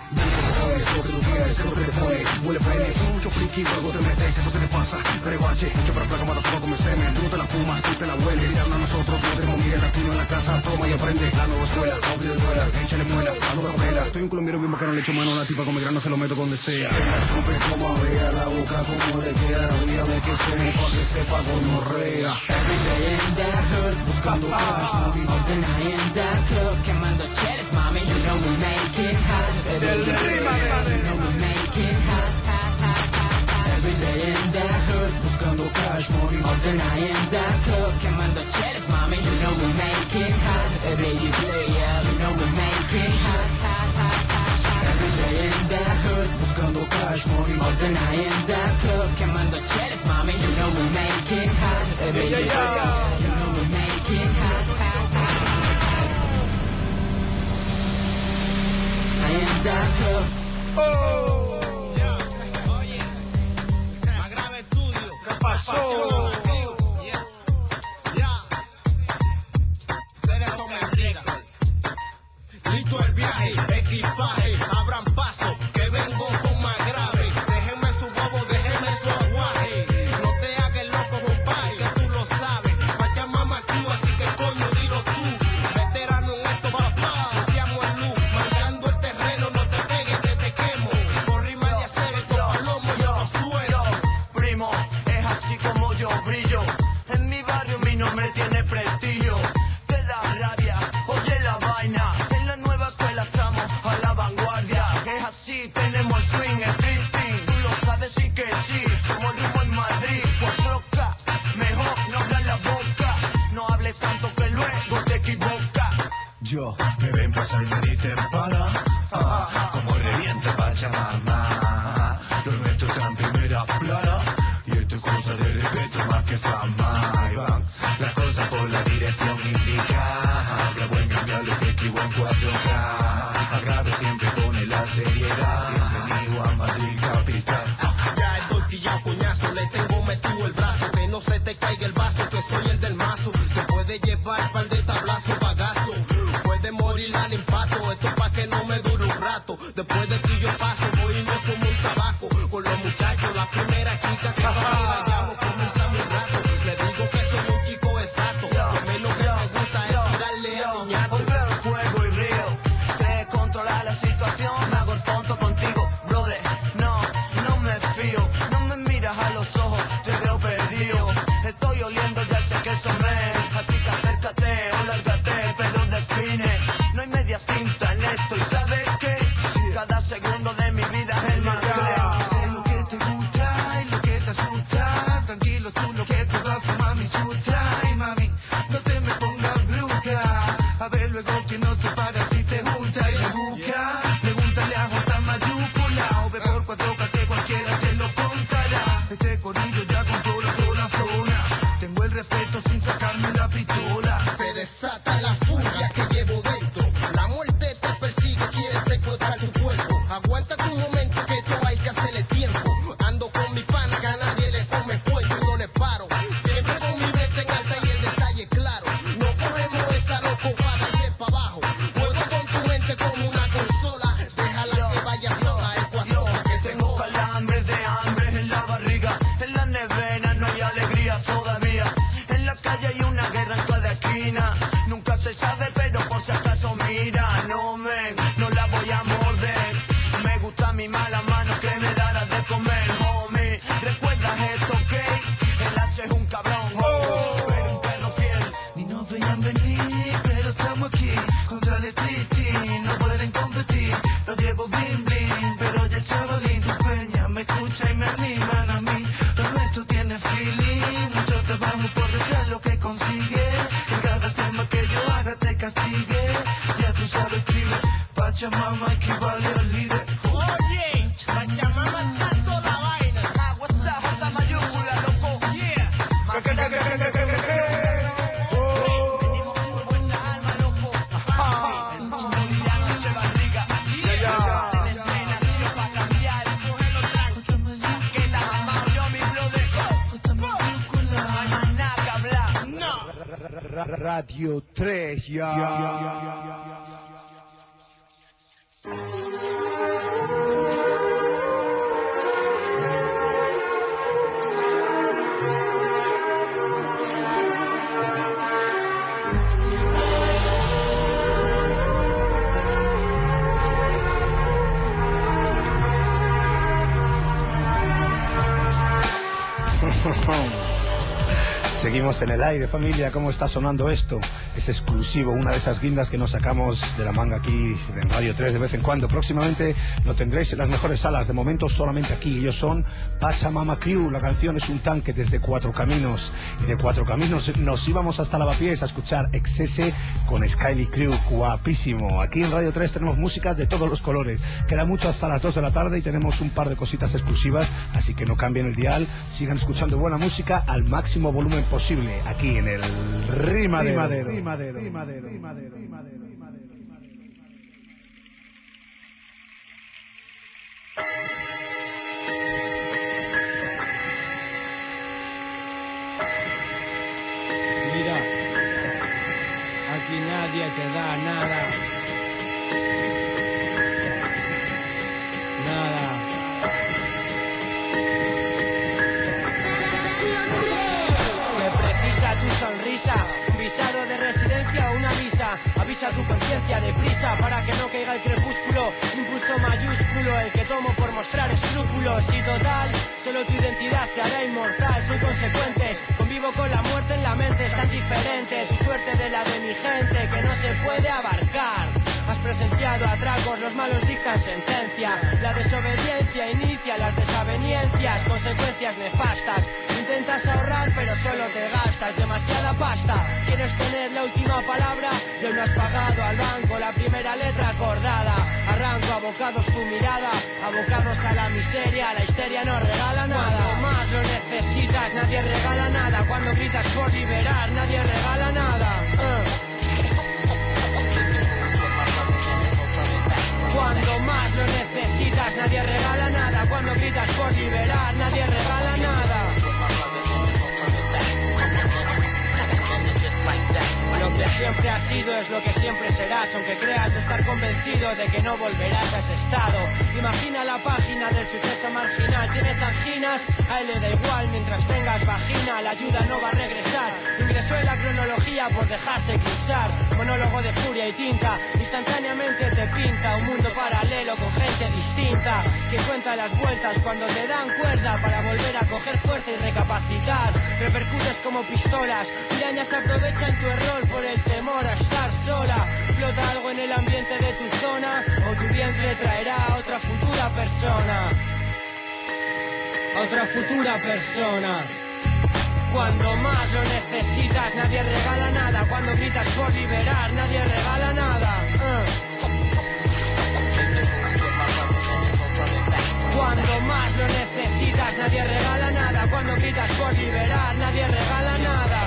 lo que tú quieres, lo que te pones, huele pene, mucho friki, luego te metes, eso que te pasa, rebache, mucho para placa, mata todo como semen, tú te la fumas, tú te la hueles, y habla a nosotros, no tenemos mierda, tú no en la casa, toma y aprende, la nueva escuela, abre el duela, échale muela, la nueva pela, soy un colombiano bien bacano, le echo mano a la tipa con mi grano, se lo meto donde sea, supe como vea la boca, como le queda, olvídame que somos pa' que sepa gonorrea. Every day in the hood, buscando cash money. All the night in the club, quemando cheles, mami. You know we make it hot. Every day, you know we make it hot, hot, hot, hot, hot. Every day in the hood, buscando cash money. All the night in the club, quemando cheles, mami. You know we make it hot. Baby player, you know we make it hot, hot, hot, hot, hot. Every day in the hood, buscando cash money. All the night in the club, quemando cheles, mami. You know we make it hot. Baby player, you know we make it hot, hot, hot, hot. I am that club. Oh, oye, más grave estudio. ¿Qué pasó? Listo el viaje, equipaje, abran paso, que vengo con más grave. Déjenme su bobo, déjenme su aguaje. No te hagas loco, compadre, que tú lo sabes. Vaya mamá tú, así que coño, dilo tú. Veterano en esto, papá, decíamos el luz. Mandando el terreno, no te pegues, que te quemo. Por rima de hacer esto palomo, yo no suelo. Primo, es así como yo brillo. En mi barrio mi nombre tiene prestigio. Te da rabia, oye la vaina. En la nueva escuela estamos a la vanguardia. Es así, tenemos el swing, el drifting. Tú lo sabes, sí que sí. Somos rumbo en Madrid, 4K. Mejor no abras la boca. No hables tanto que luego te equivocas. Yo me ven pasar y me dicen para, como revienta vaya mamá. Lo nuestro está en primera plana y esto es cosa de respeto más que fama. Ahí van las cosas por la dirección indicada. Grabo en cambiarlo que escribo en 4K. Agrave siempre pone la seriedad. Bienvenido a Madrid capital. Ya estoy quillao, coñazo, le tengo metido el brazo. Que no se te caiga el vaso, que soy el del mazo. Te puede llevar par de tablazos, bagazo. Puede morir al impacto, esto pa' que no me dure un rato. Después de que yo paso, voy y no como un tabaco. Con los muchachos, la primera chica que va a ir allá, comenzamos un rato. Le digo que soy un chico exacto. Lo menos que me gusta es tirarle a niñato. Un claro fuego y río. Te controla la situación, me hago el tonto contigo, brother. No me fío. No me miras a los ojos, te veo perdido. Estoy oliendo, ya sé que son men. Así que acércate o lárgate, pero define. No hay media tinta en esto y ¿sabes qué? Cada segundo de mi vida es el más grande. Sé lo que te gusta y lo que te asusta. Tranquilo tú lo que te va a fumar mi chucha. Ay mami, no te me pongas bruca. A ver luego que no se para si te junta y te busca. Pregúntale a J mayúscula o ve por 4K que cualquiera te lo contará. Este corillo ya controla toda la zona. Tengo el respeto sin sacarme la pistola. Se desata la furia que llevo dentro. La muerte te persigue, quiere secuestrar tu cuerpo. Aguanta un momento que esto hay que hacerle tiempo. Ando con mi pana que a nadie le come cuello y no le paro. Siempre con mi mente en alta y el detalle claro. No cogemos esa loco para darle para abajo. sale triste, no pueden competir. Los llevo bling bling, pero ya el chavalín tu peña me escucha y me animan a mí. Lo nuestro tiene feeling, muchos te vamos por detrás lo que consigue. En cada tema que yo haga te castigue. Ya tú sabes, pibe, Pachamama equivale al líder. Oye, Pachamama está toda vaina. Agua está J mayúscula, loco. Yeah. Radio 3, ya. Seguimos en el aire, familia. ¿Cómo está sonando esto? Es exclusivo, una de esas guindas que nos sacamos de la manga aquí en Radio 3 de vez en cuando. Próximamente lo tendréis en las mejores salas. De momento solamente aquí. Ellos son Pachamama Crew. La canción es un tanque desde Cuatro Caminos. Y de Cuatro Caminos nos íbamos hasta Lavapiés a escuchar Excese con Skyly Crew. Guapísimo. Aquí en Radio 3 tenemos música de todos los colores. Queda mucho hasta las 2 de la tarde y tenemos un par de cositas exclusivas. Así que no cambien el dial. Sigan escuchando buena música al máximo volumen posible. Aquí en el Rimadero. Mira, aquí nadie te da nada. Nada. Tu sonrisa, un visado de residencia o una visa. Avisa tu conciencia deprisa para que no caiga el crepúsculo. Impulso mayúsculo, el que tomo por mostrar escrúpulos. Y total, solo tu identidad te hará inmortal. Soy consecuente, convivo con la muerte en la mente. Es tan diferente tu suerte de la de mi gente que no se puede abarcar. Has presenciado atracos, los malos dictan sentencia. La desobediencia inicia las desavenencias, consecuencias nefastas. Intentas ahorrar pero solo te gastas demasiada pasta. Quieres tener la última palabra y hoy no has pagado al banco la primera letra acordada. Arranco abocados tu mirada, abocados a la miseria. La histeria no regala nada. Cuando más lo necesitas nadie regala nada. Cuando gritas por liberar nadie regala nada. Cuando más lo necesitas nadie regala nada. Cuando gritas por liberar nadie regala nada. Lo que siempre has sido es lo que siempre serás, aunque creas estar convencido de que no volverás a ese estado. Imagina la página del suceso marginal. Tienes anginas, a él le da igual mientras tengas vagina. La ayuda no va a regresar. Ingresó en la cronología por dejarse cruzar. Monólogo de furia y tinta, instantáneamente te pinta un mundo paralelo con gente distinta que cuenta las vueltas cuando te dan cuerda para volver a coger fuerza y recapacitar. Repercutes como pistolas, pirañas aprovechan tu error por el temor a estar sola. Flota algo en el ambiente de tu zona o tu vientre traerá a otra futura persona. Otra futura persona. Cuando más lo necesitas nadie regala nada. Cuando gritas por liberar nadie regala nada. Cuando más lo necesitas nadie regala nada. Cuando gritas por liberar nadie regala nada.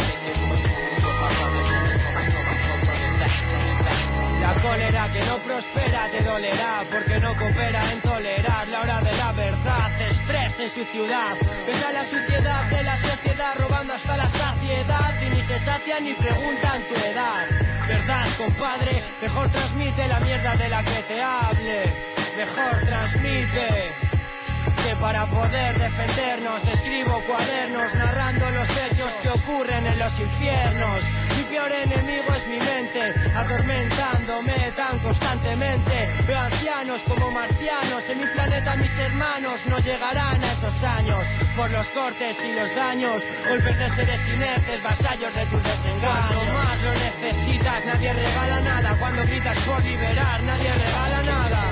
La cólera que no prospera te dolerá porque no coopera en tolerar la hora de la verdad. Estrés en su ciudad, ves a la suciedad de la sociedad robando hasta la saciedad y ni se sacian ni preguntan tu edad. Verdad, compadre, mejor transmite la mierda de la que te hable. Mejor transmite que para poder defendernos escribo cuadernos narrando los hechos que ocurren en los infiernos. Mi peor enemigo es mi mente, atormentándome tan constantemente. Veo ancianos como marcianos, en mi planeta mis hermanos no llegarán a esos años. Por los cortes y los daños, golpes de seres inertes, vasallos de tus desengaños. Cuando más lo necesitas, nadie regala nada. Cuando gritas por liberar, nadie regala nada.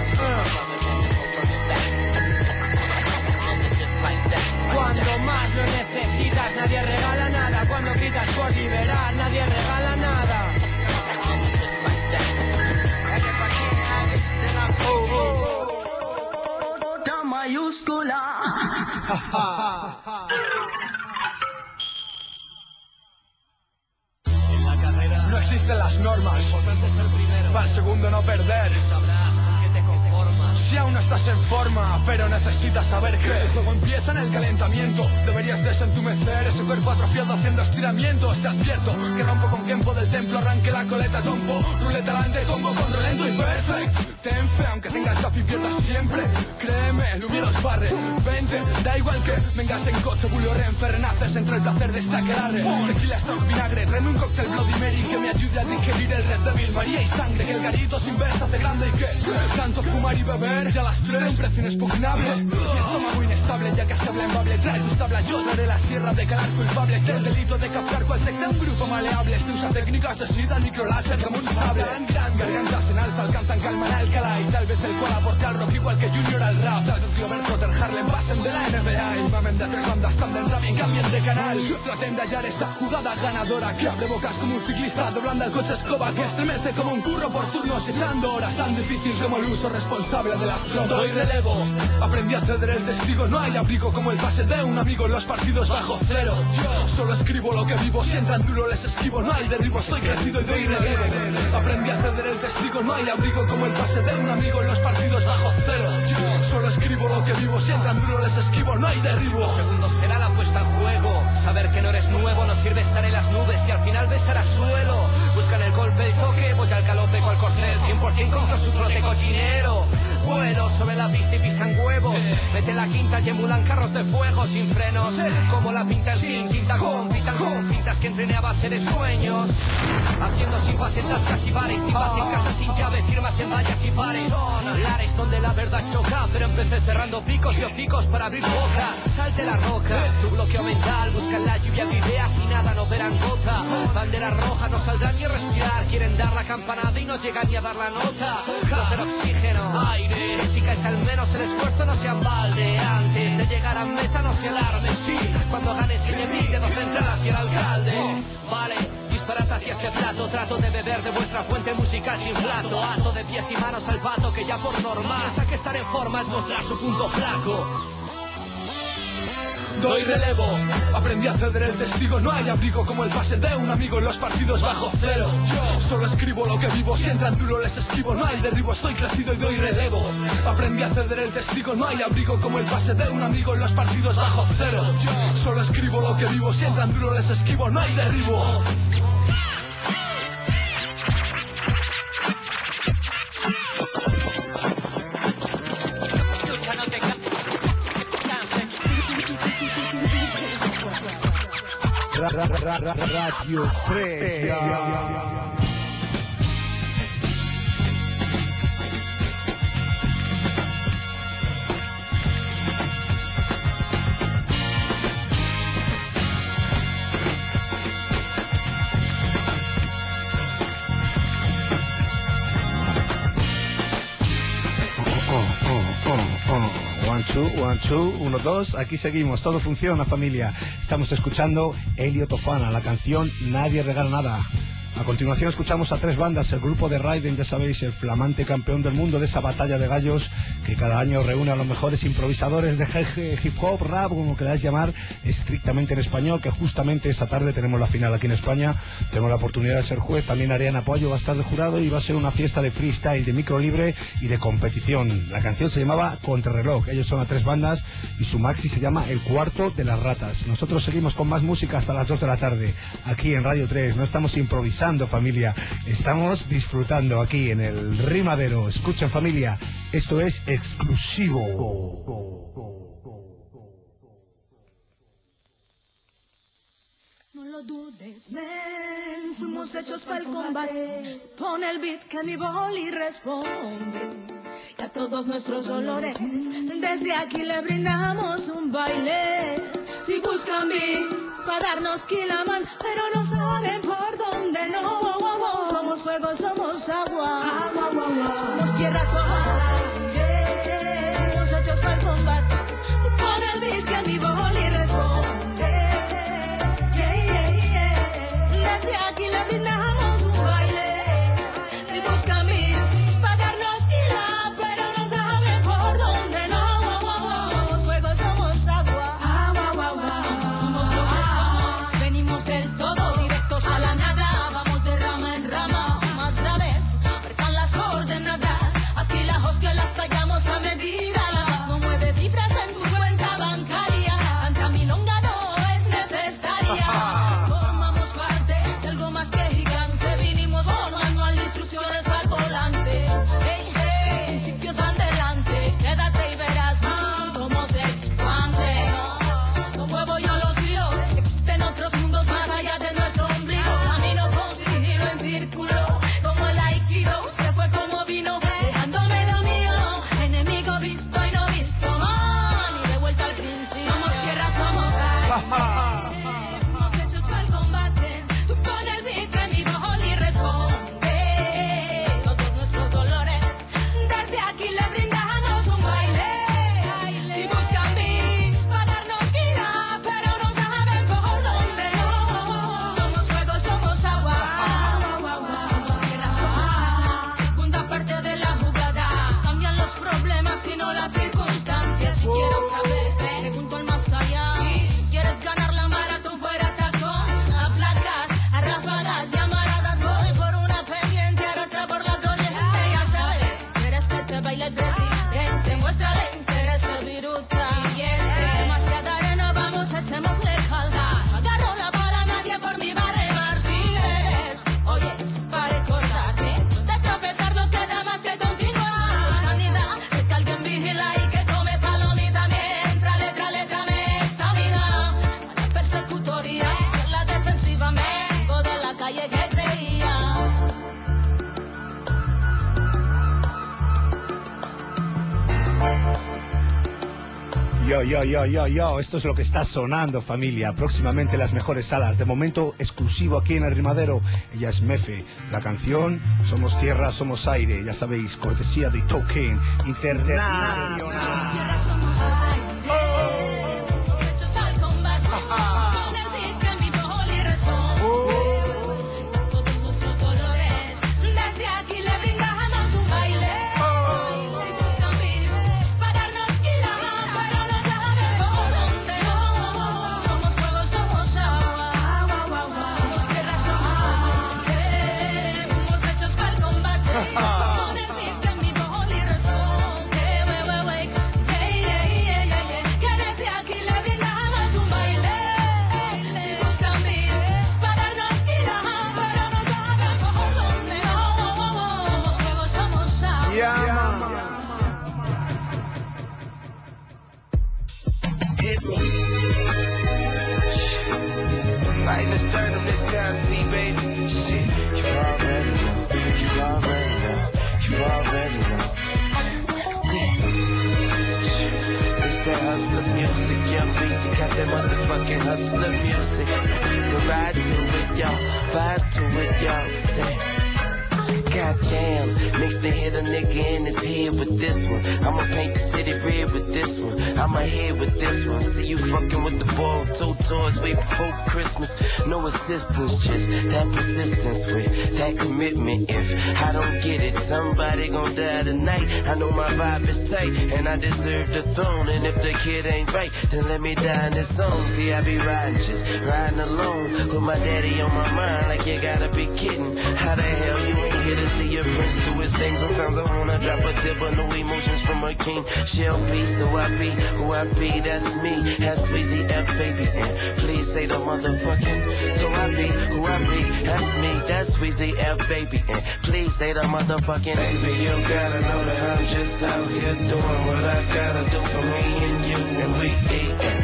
Cuando más lo necesitas, nadie regala nada. Cuando gritas por liberar, nadie regala nada. La mayúscula. En la carrera no existen las normas. Lo importante es el primero. Para el segundo no perder. Sabrás con qué te conformas. Si aún no estás en forma, pero necesitas saber que el juego empieza en el calentamiento. Deberías desentumecer ese cuerpo atrofiado haciendo estiramientos. Te advierto que rompo con tiempo del templo, arranque la coleta, tompo, ruleta delante, combo con rolento y perfect. Ten fe, aunque tengas gafi y pierdas siempre. Créeme, el hubiera os barre. Vente, da igual que vengas en coche, bulio renfe, renaces entre el placer de esta quedarre. Tequila, stroke, vinagre, tráeme un cóctel Bloody Mary que me ayude a digerir el red débil, María y sangre. Que el garito sin ver se hace grande y que tanto fumar y beber ya las tres, un precio inexpugnable. Mi estómago inestable ya que se habla en bable. Trae tus tablas, yo traeré la sierra de calar culpables del delito de captar cual secta un grupo maleable. Se usa técnicas de sida, microláser como un sable. Gargantas en alza alcanzan calma en Alcalá y tal vez el cual aporte al rock igual que Junior al rap. Tal vez Gilbert Potter, Harlem pasen de la NBA y mamen de tres bandas, también bien cambien de canal. Traten de hallar esa jugada ganadora que abre bocas como un ciclista doblando el coche escoba, que estremece como un curro por turnos echando horas tan difícil como el uso responsable de las drogas. Doy relevo, aprendí a ceder el testigo, no hay abrigo como el pase de un amigo en los partidos bajo cero. Yo solo escribo lo que vivo, si entran duro les esquivo, no hay derribo, estoy crecido y doy relevo. Aprendí a ceder el testigo, no hay abrigo como el pase de un amigo en los partidos bajo cero. Yo solo escribo lo que vivo, si entran duro les esquivo, no hay derribo. Segundo será la puesta en juego, saber que no eres nuevo, no sirve estar en las nubes y al final besarás suelo. Buscan el golpe, el toque, voy al galope cual corcel, 100% contra su trote cochinero. Vuelo sobre la pista y pisan huevos, mete la quinta y emulan carros de fuego sin frenos, como la pinta sin tinta, compitan con pintas que entrené a base de sueños, haciendo chipas en tascas y bares, tipas en casa sin llave, firmas en vallas y pares, son lares donde la verdad choca, pero empecé cerrando picos y hocicos para abrir bocas. Salte la roca, tu bloqueo mental, buscan la lluvia de ideas y nada, no verán gota. Bandera roja, no saldrán ni a respirar, quieren dar la campanada y no llegan ni a dar la nota. Coger oxígeno, aire, si caes al menos el esfuerzo no sea en balde. Antes de llegar a meta no se alarmen, sí, cuando ganes sin mi dedo central hacia el alcalde. Vale, disparad hacia este plato, trato de beber de vuestra fuente musical sin plato. Ato de pies y manos al pato que ya por normal piensa que estar en forma es mostrar su punto flaco. Doy relevo, aprendí a ceder el testigo, no hay abrigo como el pase de un amigo en los partidos bajo cero. Yo solo escribo lo que vivo, si entran duro les esquivo, no hay derribo, estoy crecido y doy relevo. Aprendí a ceder el testigo, no hay abrigo como el pase de un amigo en los partidos bajo cero. Yo solo escribo lo que vivo, si entran duro les esquivo, no hay derribo. Radio 3. One, two, 1, 2, aquí seguimos, todo funciona, familia. Estamos escuchando Elio Tofana, la canción Nadie regala nada. A continuación escuchamos a tres bandas, el grupo de Raiden, ya sabéis, el flamante campeón del mundo de esa batalla de gallos que cada año reúne a los mejores improvisadores de hip hop, rap, como queráis llamar, estrictamente en español, que justamente esta tarde tenemos la final aquí en España. Tengo la oportunidad de ser juez, también Ariana Apoyo va a estar de jurado y va a ser una fiesta de freestyle, de micro libre y de competición. La canción se llamaba Contrarreloj, ellos son a tres bandas y su maxi se llama El Cuarto de las Ratas. Nosotros seguimos con más música hasta las 2 de la tarde, aquí en Radio 3, no estamos improvisando, familia, estamos disfrutando aquí en el Rimadero. Escuchen, familia, esto es exclusivo. No lo lo dudes, men, fuimos hechos para el combate. Pon el beat que mi boli responde. Y a todos nuestros dolores, desde aquí le brindamos un baile. Si buscan beats para darnos kilaman, pero no saben por dónde, no. Somos fuego, somos agua. Somos tierra, somos aire. Fuimos hechos para el combate. Pon el beat que mi boli responde. Desde aquí le brindamos un baile. Si buscan beats para darnos kila, pero no saben por dónde, no. Somos fuego, somos agua. Somos lo que somos. Venimos del todo, directos a la nada. Vamos de rama en rama, más graves. Marcan las coordenadas. Aquí las hostias las tallamos a medida. La paz no mueve vibras en tu cuenta bancaria. Tanta milonga no es necesaria. Formamos parte de algo más que gigante. Vinimos con manual de instrucciones al volante. Principios van delante. Quédate y verás cómo se expande. Lo muevo yo los hilos. Existen otros mundos más allá de nuestro ombligo. Camino con sigilo en círculo. Como el aikido se fue como vino, dejándome lo mío. Enemigo visto y no visto. Ni de vuelta al principio. Somos tierra, somos aire. Somos hechos para el combate. Tú pon el beat que mi boli responde. Todos nuestros dolores, desde aquí le brindamos un baile. Si buscan beats para darnos kila, pero no saben por dónde, no. Somos fuego, somos agua. Somos tierra, somos agua. Segunda parte de la jugada. Cambian los problemas y no las circunstancias. Si quiero saber, pregunto al más allá. ¿Quieres ganar la maratón fuera tacón? A placas, a ráfagas, llamaradas. Voy por una pendiente, arrastra por la corriente. Ya sabes, quieres que te baile el presidente. Muéstrale interés, el viruta. Demasiada arena, vamos, hacémosle calda. Agarro la bala, nadie por mí va a remar. Si ves, oye, es para recordarte. De tropezar no queda más que continuar. Sanidad, sé que alguien vigila y que come palomita mientras letra me examina. A la persecutoría, por la defensiva me vengo de la calle que creía. Yo, esto es lo que está sonando, familia. Próximamente las mejores salas. De momento exclusivo aquí en el Rimadero. Ella es Mefe. La canción Somos Tierra, Somos Aire. Ya sabéis, cortesía de Token Internacional. Hechos al combate. Con el beat que mi boli responde. Todos nuestros dolores, desde aquí le brindamos un baile. Si buscan beats para darnos kila, pero no saben por dónde, no. Somos fuego, somos agua. Somos tierra, somos aire. Fuimos hechos para el combate. Con el beat que mi boli responde. Que desde aquí le brindamos un baile. Si buscan beats para darnos kila, pero no saben por dónde, no. Somos fuego, somos agua. Hit me. Lighting the sternum this time, T, baby. Shit, you already know. You already know. You already know. It's that hustler music, young Beezy got that motherfucking hustler music. So ride to it, y'all. Vibe to it, y'all. Damn. Goddamn, mix the hit a nigga in his head with this one. I'ma paint the city red with this one. I'ma hit with this one. See you fucking with the ball with 2 toys way before Christmas. No assistance, just that persistence with that commitment. If I don't get it, somebody gon' die tonight. I know my vibe is tight and I deserve the throne. And if the kid ain't right, then let me die in this song. See, I be riding, just riding alone with my daddy on my mind. Like you gotta be kidding. How the hell you ain't here to see your prince do his thing? Sometimes I wanna drop a tip, but no emotions from a king. Shell be, so I be who I be, that's me. That's Weezy F, baby, and please say the motherfucking. So I be who I be, that's me. That's Weezy F, baby, and please say the motherfucking. Baby, you gotta know that I'm just out here doing what I gotta do for me and you, and we eat.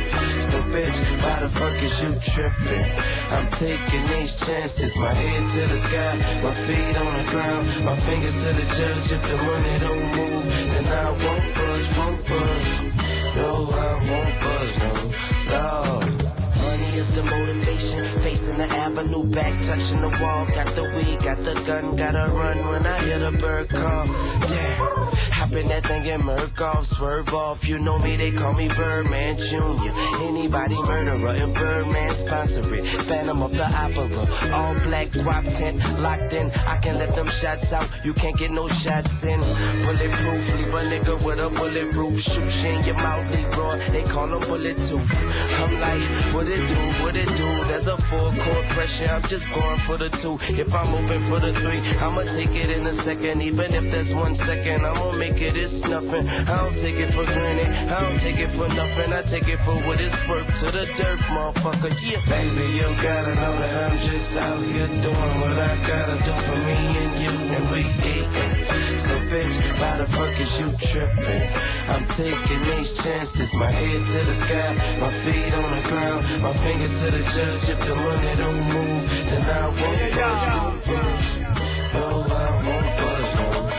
So bitch, why the fuck is you tripping? I'm taking these chances, my head to the sky, my feet on the ground, my fingers to the judge. If the money don't move, then I won't budge, won't budge. No, I won't budge, no. Money is the motivation, facing the avenue, back touching the wall. Got the weed, got the gun, gotta run when I hear the bird call. Yeah. Hop in that thing and murk off, swerve off. You know me, they call me Birdman Jr. Anybody murderer and Birdman sponsor it. Phantom of the Opera, all black swap tent, locked in. I can let them shots out, you can't get no shots in. Bulletproof, leave a nigga with a bulletproof. Shoot you in your mouth, Leroy, they call him bullet tooth. I'm like, what it do, what it do? There's a full court pressure, I'm just going for the 2. If I'm open for the 3, I'ma take it in a second. Even if there's 1 second, I'ma make it, it's nothing. I don't take it for granted, I don't take it for nothing. I take it for what it's worth to the dirt, motherfucker. Yeah, baby, you gotta know that I'm just out here doing what I gotta do for me and you, and we eatin'. So bitch, why the fuck is you tripping? I'm taking these chances, my head to the sky, my feet on the ground, my fingers to the judge. If the money don't move, then I won't budge. No, I won't budge, no.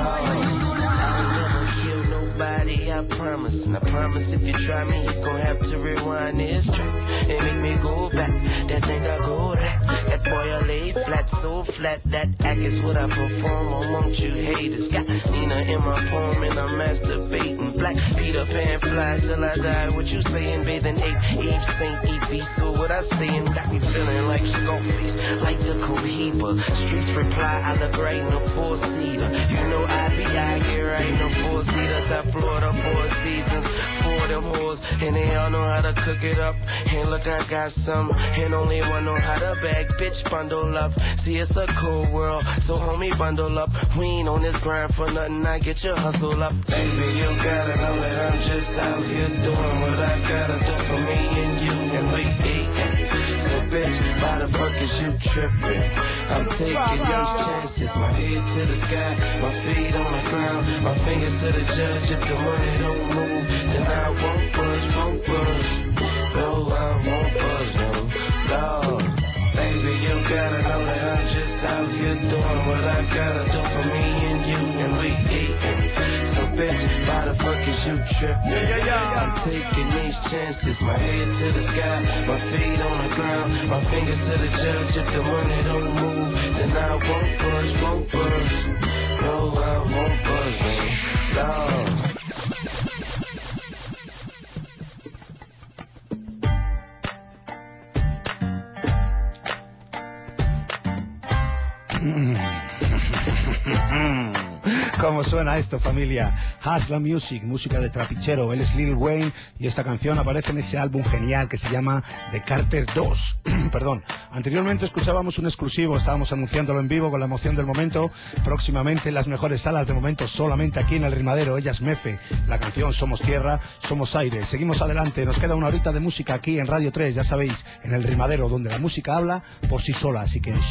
I will never kill nobody, I promise. And I promise if you try me, you gon' have to rewind this track and make me go back. That thing I go back. That boy I lay flat, so flat. That act is what I perform. Oh, won't you haters? Got Nina in my poem and I'm masturbating. Black Peter Pan fly till I die. What you saying? Bathing 8 Eve Saint Eve. So what I saying got me feeling like Scarface, like the Cohiba. Streets reply, I look right in the 4-seater. You know I be out here right in the 4-seater. Top Florida, 4 seasons, 4 them whores, and they all know how to cook it up. And look, I got some, and only one know how to bag. Bitch, bundle up. See, it's a cold world, so homie, bundle up. We ain't on this grind for nothing. I get your hustle up, baby. You gotta know that I'm just out here doing what I gotta do for me and you, and we eatin'. So bitch, why the fuck is you tripping? I'm taking these chances, my head to the sky, my feet on the ground, my fingers to the judge. If the money don't move, then I won't budge, won't budge. No, I won't budge, no. Baby, you gotta know that I'm just out here doing what I gotta do for me and you, and we eatin'. So bitch, why the fuck is you tripping? I'm taking these chances, my head to the sky, my feet on the ground, my fingers to the judge. If the money don't move, then I won't budge, won't budge. No, I won't budge, no. ¿Cómo suena esto, familia? Hustla Music, música de trapichero. Él es Lil Wayne y esta canción aparece en ese álbum genial que se llama The Carter 2. Perdón. Anteriormente escuchábamos un exclusivo, estábamos anunciándolo en vivo con la emoción del momento. Próximamente en las mejores salas de momento, solamente aquí en El Rimadero. Ella es Mefe. La canción Somos Tierra, Somos Aire. Seguimos adelante. Nos queda una horita de música aquí en Radio 3, ya sabéis, en El Rimadero, donde la música habla por sí sola. Así que...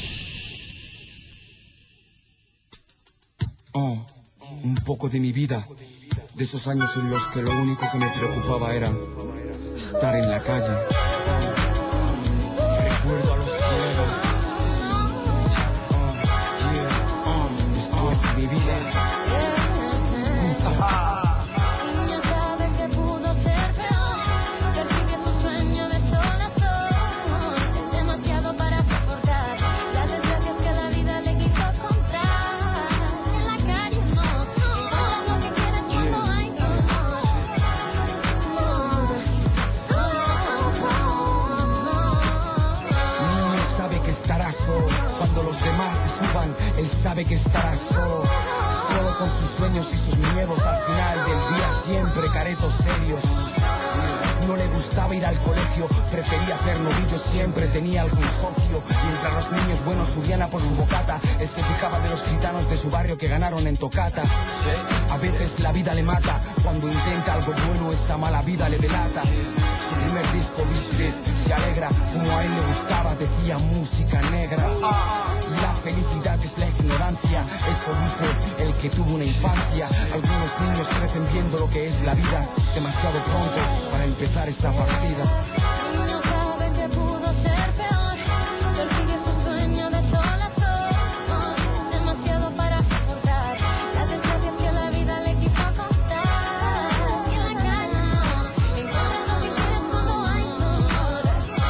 un poco de mi vida, de esos años en los que lo único que me preocupaba era estar en la calle. Recuerdo a los colegas, esto es mi vida. Niño sabe que pudo ser peor, persigue su sueño de sol a sol, es demasiado para soportar las desgracias que la vida le quiso comprar. En la calle no, encuentras lo que quieres cuando hay dolor. Niño sabe que estará solo cuando los demás se suban, él sabe que estará solo. Solo con sus sueños y sus miedos, al final del día siempre caretos serios. No le gustaba ir al colegio, prefería hacer novillos, siempre tenía algún socio. Mientras los niños buenos subían a por su bocata, él se fijaba de los gitanos de su barrio que ganaron en tocata. A veces la vida le mata, cuando intenta algo bueno esa mala vida le delata. Su primer disco, Street, se alegra, como a él le gustaba, decía música negra. La felicidad es la ignorancia. Eso dice el que tuvo una infancia. Algunos niños crecen viendo lo que es la vida, demasiado pronto para empezar esa partida. No saben que pudo ser peor, persigue su sueño de sol a sol, demasiado para soportar las desgracias que la vida le quiso contar. Y en la calle no encuentras lo que quieres cuando hay dolor.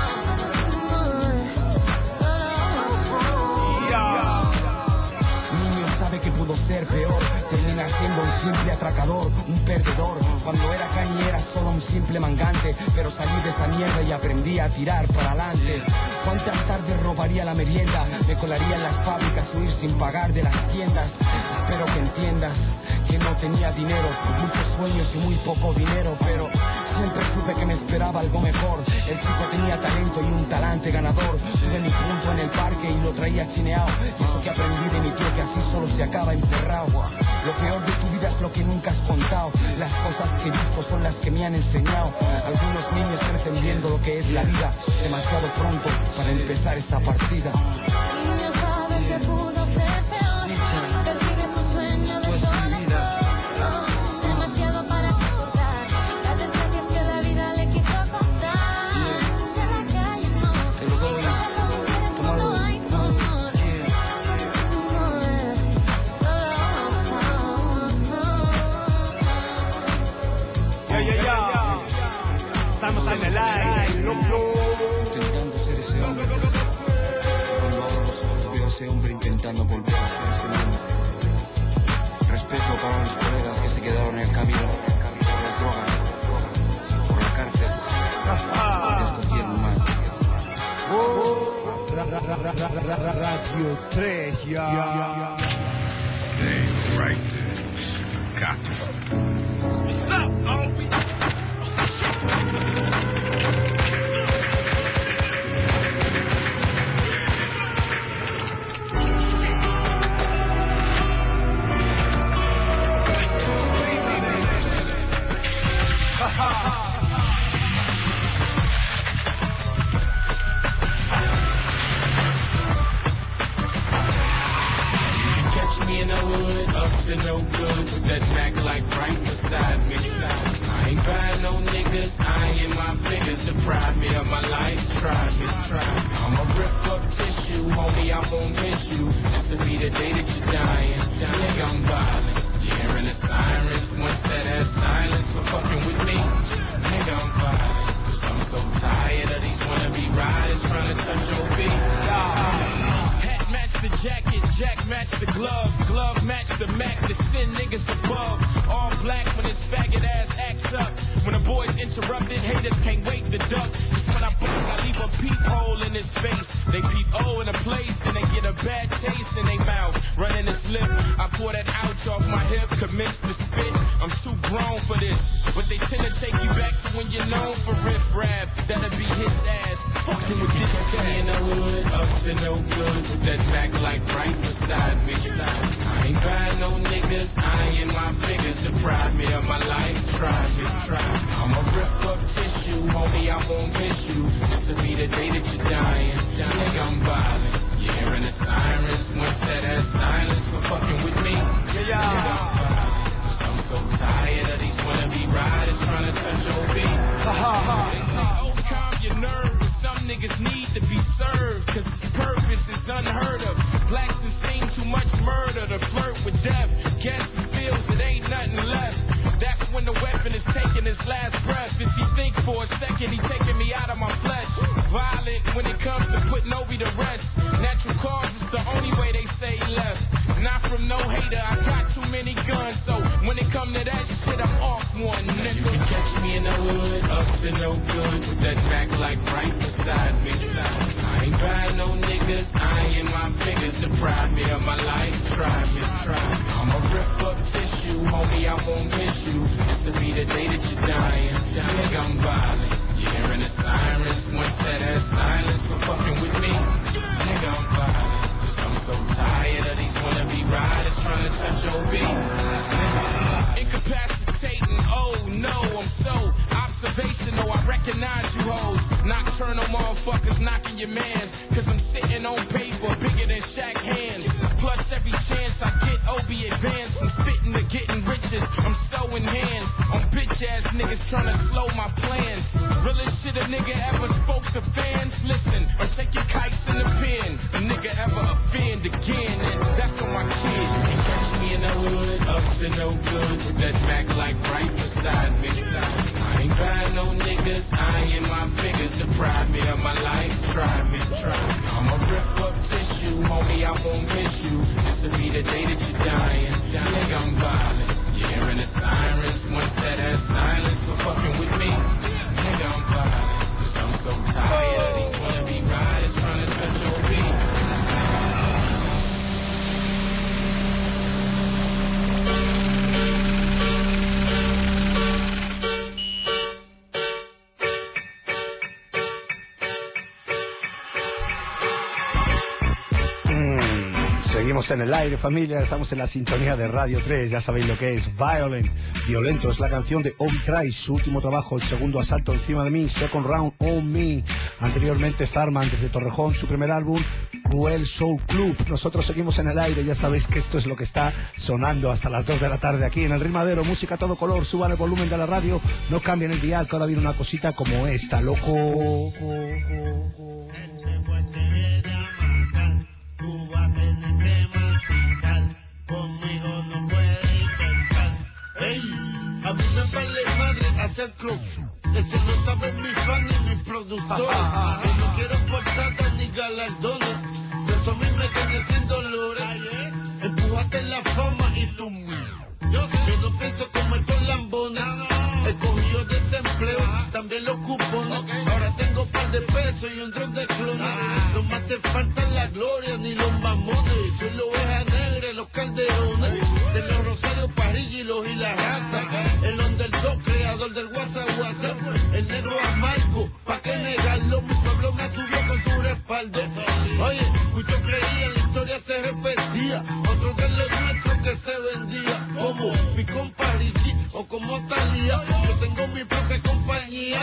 Niño sabe que pudo ser peor, termina siendo un simple atracador, un perdedor. Cuando era cañi era solo un simple mangante, pero salí de esa mierda y aprendí a tirar para adelante. ¿Cuántas tardes robaría la merienda? Me colaría en las fábricas, huir sin pagar de las tiendas. Espero que entiendas que no tenía dinero, muchos sueños y muy poco dinero, pero siempre supe que me esperaba algo mejor. El chico tenía talento y un talante ganador. Tuve mi punto en el parque y lo traía chineado, y eso que aprendí de mi tío, que así solo se acaba encerrado. Lo peor de tu vida es lo que nunca has contado. Las cosas que he visto son las que me han enseñado. Algunos niños crecen viendo lo que es la vida, demasiado pronto para empezar esa partida. Niño sabe que pudo ser peor, persigue su sueño de sol a sol, demasiado para soportar las desgracias que la vida le quiso contar. De la calle no encuentras lo que quieres cuando hay dolor. No es Ya. Estamos en el aire, loco. Intentando ser ese hombre. Cuando abro los ojos veo a ese hombre intentando volver a ser ese hombre. Respeto para los colegas que se quedaron en el camino por las drogas, por la cárcel, porque escogieron mal. Radio 3, ya. They right there. Got What's up, Obi? Catch me in the hood, up to no good, with that Mac like right beside me. I ain't buying no niggas, I ain't my figures, deprive me of my life, try me. I'ma rip up tissue, homie, I won't miss you. This'll be the day that you're dying, nigga, I'm violent. You're hearing the sirens, once that ass silence for fucking with me, nigga, I'm violent. Cause I'm so tired of these wannabe riders trying to touch your beat. Hat match the jacket, jack match the glove match the Mac, the sin niggas above. All black when his faggot ass acts up. When the boys interrupted, haters can't wait to duck. Just when I bang, I leave a peephole in his face. They peep O in a place and they get a bad taste in their mouth. Running a slip, I pour that ouch off my hip, commence to spit. I'm too grown for this, but they tend to take you back to when you're known for riff rap. That'll be his ass, fucking with this cat in the hood, up to no good, with that Mac like right beside me. I ain't buying no niggas, I ain't my figures, deprive me of my life, try me. I'ma rip up tissue, homie, I won't miss you. This'll be the day that you're dying, nigga, I'm violent. You're hearing the sirens, once that ass silence for fucking with me, nigga, I'm violent. Cause I'm so tired of these wannabe riders trying to touch your beat. They say, oh, calm your nerve, but some niggas need to be served, cause his purpose is unheard of. Blacks done seen too much murder to flirt with death. Guess he feels it ain't nothing left. That's when the weapon is taking his last breath. If you think for a second, he taking me out of my flesh. Violent when it comes to putting Obi to rest. Natural cause is the only way they say he left. Not from no hater, I got too many guns. So when it come to that shit, I'm off one, nigga. You can catch me in the hood, up to no good, with that Mac like right beside me. I ain't buying no niggas, I ain't my figures, deprive me of my life, try me. I'ma rip up tissue, homie, I won't miss you. This'll be the day that you're dying, nigga, I'm violent. You're hearing the sirens, once that ass silence for fucking with me, nigga, I'm violent. Cause I'm so tired of these wannabe riders trying to touch your beat. Incapacitating, oh no, I'm so observational, I recognize you hoes. Nocturnal motherfuckers knocking your mans, cause I'm sitting on paper bigger than Shaq hands. Plus every we advance from spitting to getting riches. I'm so enhanced on bitch ass niggas trying to slow my plans. Realest shit a nigga ever spoke to fans. Listen, or take your kites in the pen. A nigga ever offend again, and that's on my kid. You can catch me in the hood, up to no good. With that Mac like right beside me. I ain't buying no niggas, I ain't my fingers. Deprive me of my life, try me. I'ma rip up tissue, homie, I won't miss you. This'll be the day that you're dying. Nigga, I'm violent. You're hearing the sirens, once that has silence for fucking with me. Nigga, I'm violent. Cause I'm so tired of these wannabe riders trying to touch your beat. Seguimos en el aire, familia, estamos en la sintonía de Radio 3, ya sabéis lo que es Violent, Violento, es la canción de Omicron, su último trabajo, el segundo asalto encima de mí, Second Round on Me, anteriormente Zarman desde Torrejón, su primer álbum, Cruel Soul Club. Nosotros seguimos en el aire, ya sabéis que esto es lo que está sonando hasta las 2 de la tarde aquí en el Rimadero, música a todo color, suban el volumen de la radio, no cambien el dial, que ahora viene una cosita como esta, loco. Conmigo no puedes pensar. Ey, a mí me vale madre hacer club. Eso lo saben mis fans y mis productores. Que no quiero portadas ni galardones. De eso a mí me tiene sin dolores. Empújate la fama y tú yo no pienso como estos lambones. He cogido desempleo, también los cupones. Ahora tengo par de pesos y un dron de clones. No me hace falta la gloria ni los mamones. Soy la oveja negra en los calderones. De los Rosarios, Parilla y los Hilarata. El underdog, creador del WhatsApp. El negro amargo, pa' que negarlo. Mi pueblo me subió con su respaldo. Oye, muchos creían la historia se repetía. Otros de los nuestros que se vendía. Como mi compa Ricky o como Talía. Yo tengo mi propia compañía.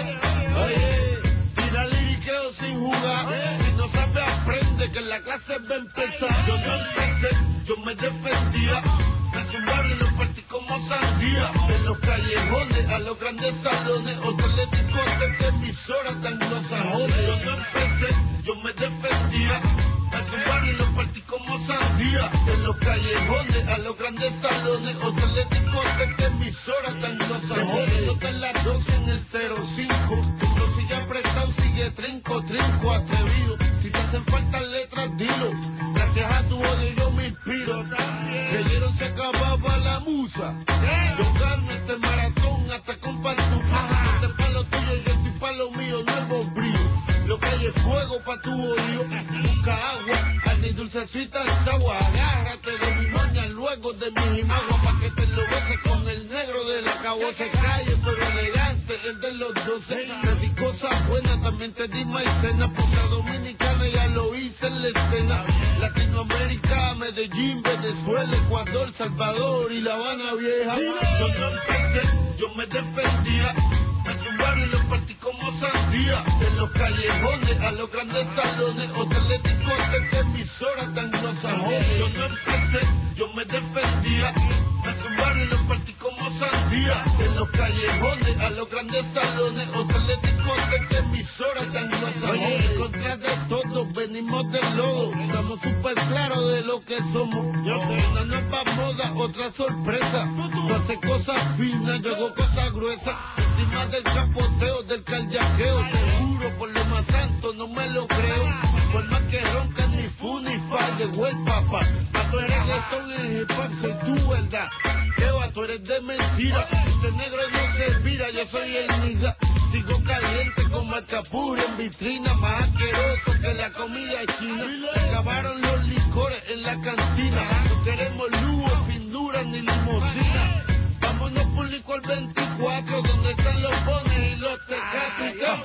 Oye, tira liriqueo sin jugar. Si no sabe aprende que la clase va a empezar. Yo no empecé, yo me defendía. Me zumbaron y los partí como sandía. En los callejones, a los grandes salones. Otros le digo de emisoras tan anglosajones. Yo no empecé, yo me defendía. Me zumbaron y los partí como sandía. En los callejones, a los grandes salones. Otros le digo de emisoras tan anglosajones. Yo te las 12 en el 05. Esto sigue apretado, sigue trinco, atrevido. Si te hacen falta letras, dilo. Gracias a tu odio yo me inspiro. Creyeron se acababa la musa. Yo gano este maratón hasta con pantufla. No te pa' lo tuyo, yo estoy pa' lo mío, nuevo brillo. Lo que hay es fuego pa' tu odio. Busca agua, al ni dulcecita el agua. Agárrate de mi moña, luego de mi jimagua, pa' que te lo beses con el negro de la caboce. Calle, pero elegante, el de los 12. Te di cosas buenas, también te di maicena. Puta dominicana, ya lo hice en la escena. Latinoamérica, Medellín, Venezuela, Ecuador, Salvador y La Habana Vieja. Yo no empecé, yo me defendía. Me zumbaron y los partí como sandía. En los callejones, a los grandes salones. Otros le digo de emisoras tan anglosajones. Yo no empecé, yo me defendía. Me zumbaron y los partí como sandía. En los callejones, a los grandes salones. Otros le digo de emisoras tan anglosajones. En contra de todos, venimos del lodo. Estamos súper claros de lo que somos. Una nueva moda, otra sorpresa. Tú haces cosas finas, yo hago cosas gruesas. Encima del capoteo, del carjaqueo. Te juro por lo más santo, no me lo creo. Por más que roncan ni fu ni fa, llegó el papá. A tu reggaetón en hip hop, soy tu verdad. Eva, tú eres de mentira. Este negro no se vira, yo soy el nigga. Sigo caliente como alcapura en vitrina. Más asqueroso que la comida china. Se acabaron los licores en la cantina. No queremos lujo, pintura ni limosina. Vámonos público al 24, donde están los bones y los tecatos.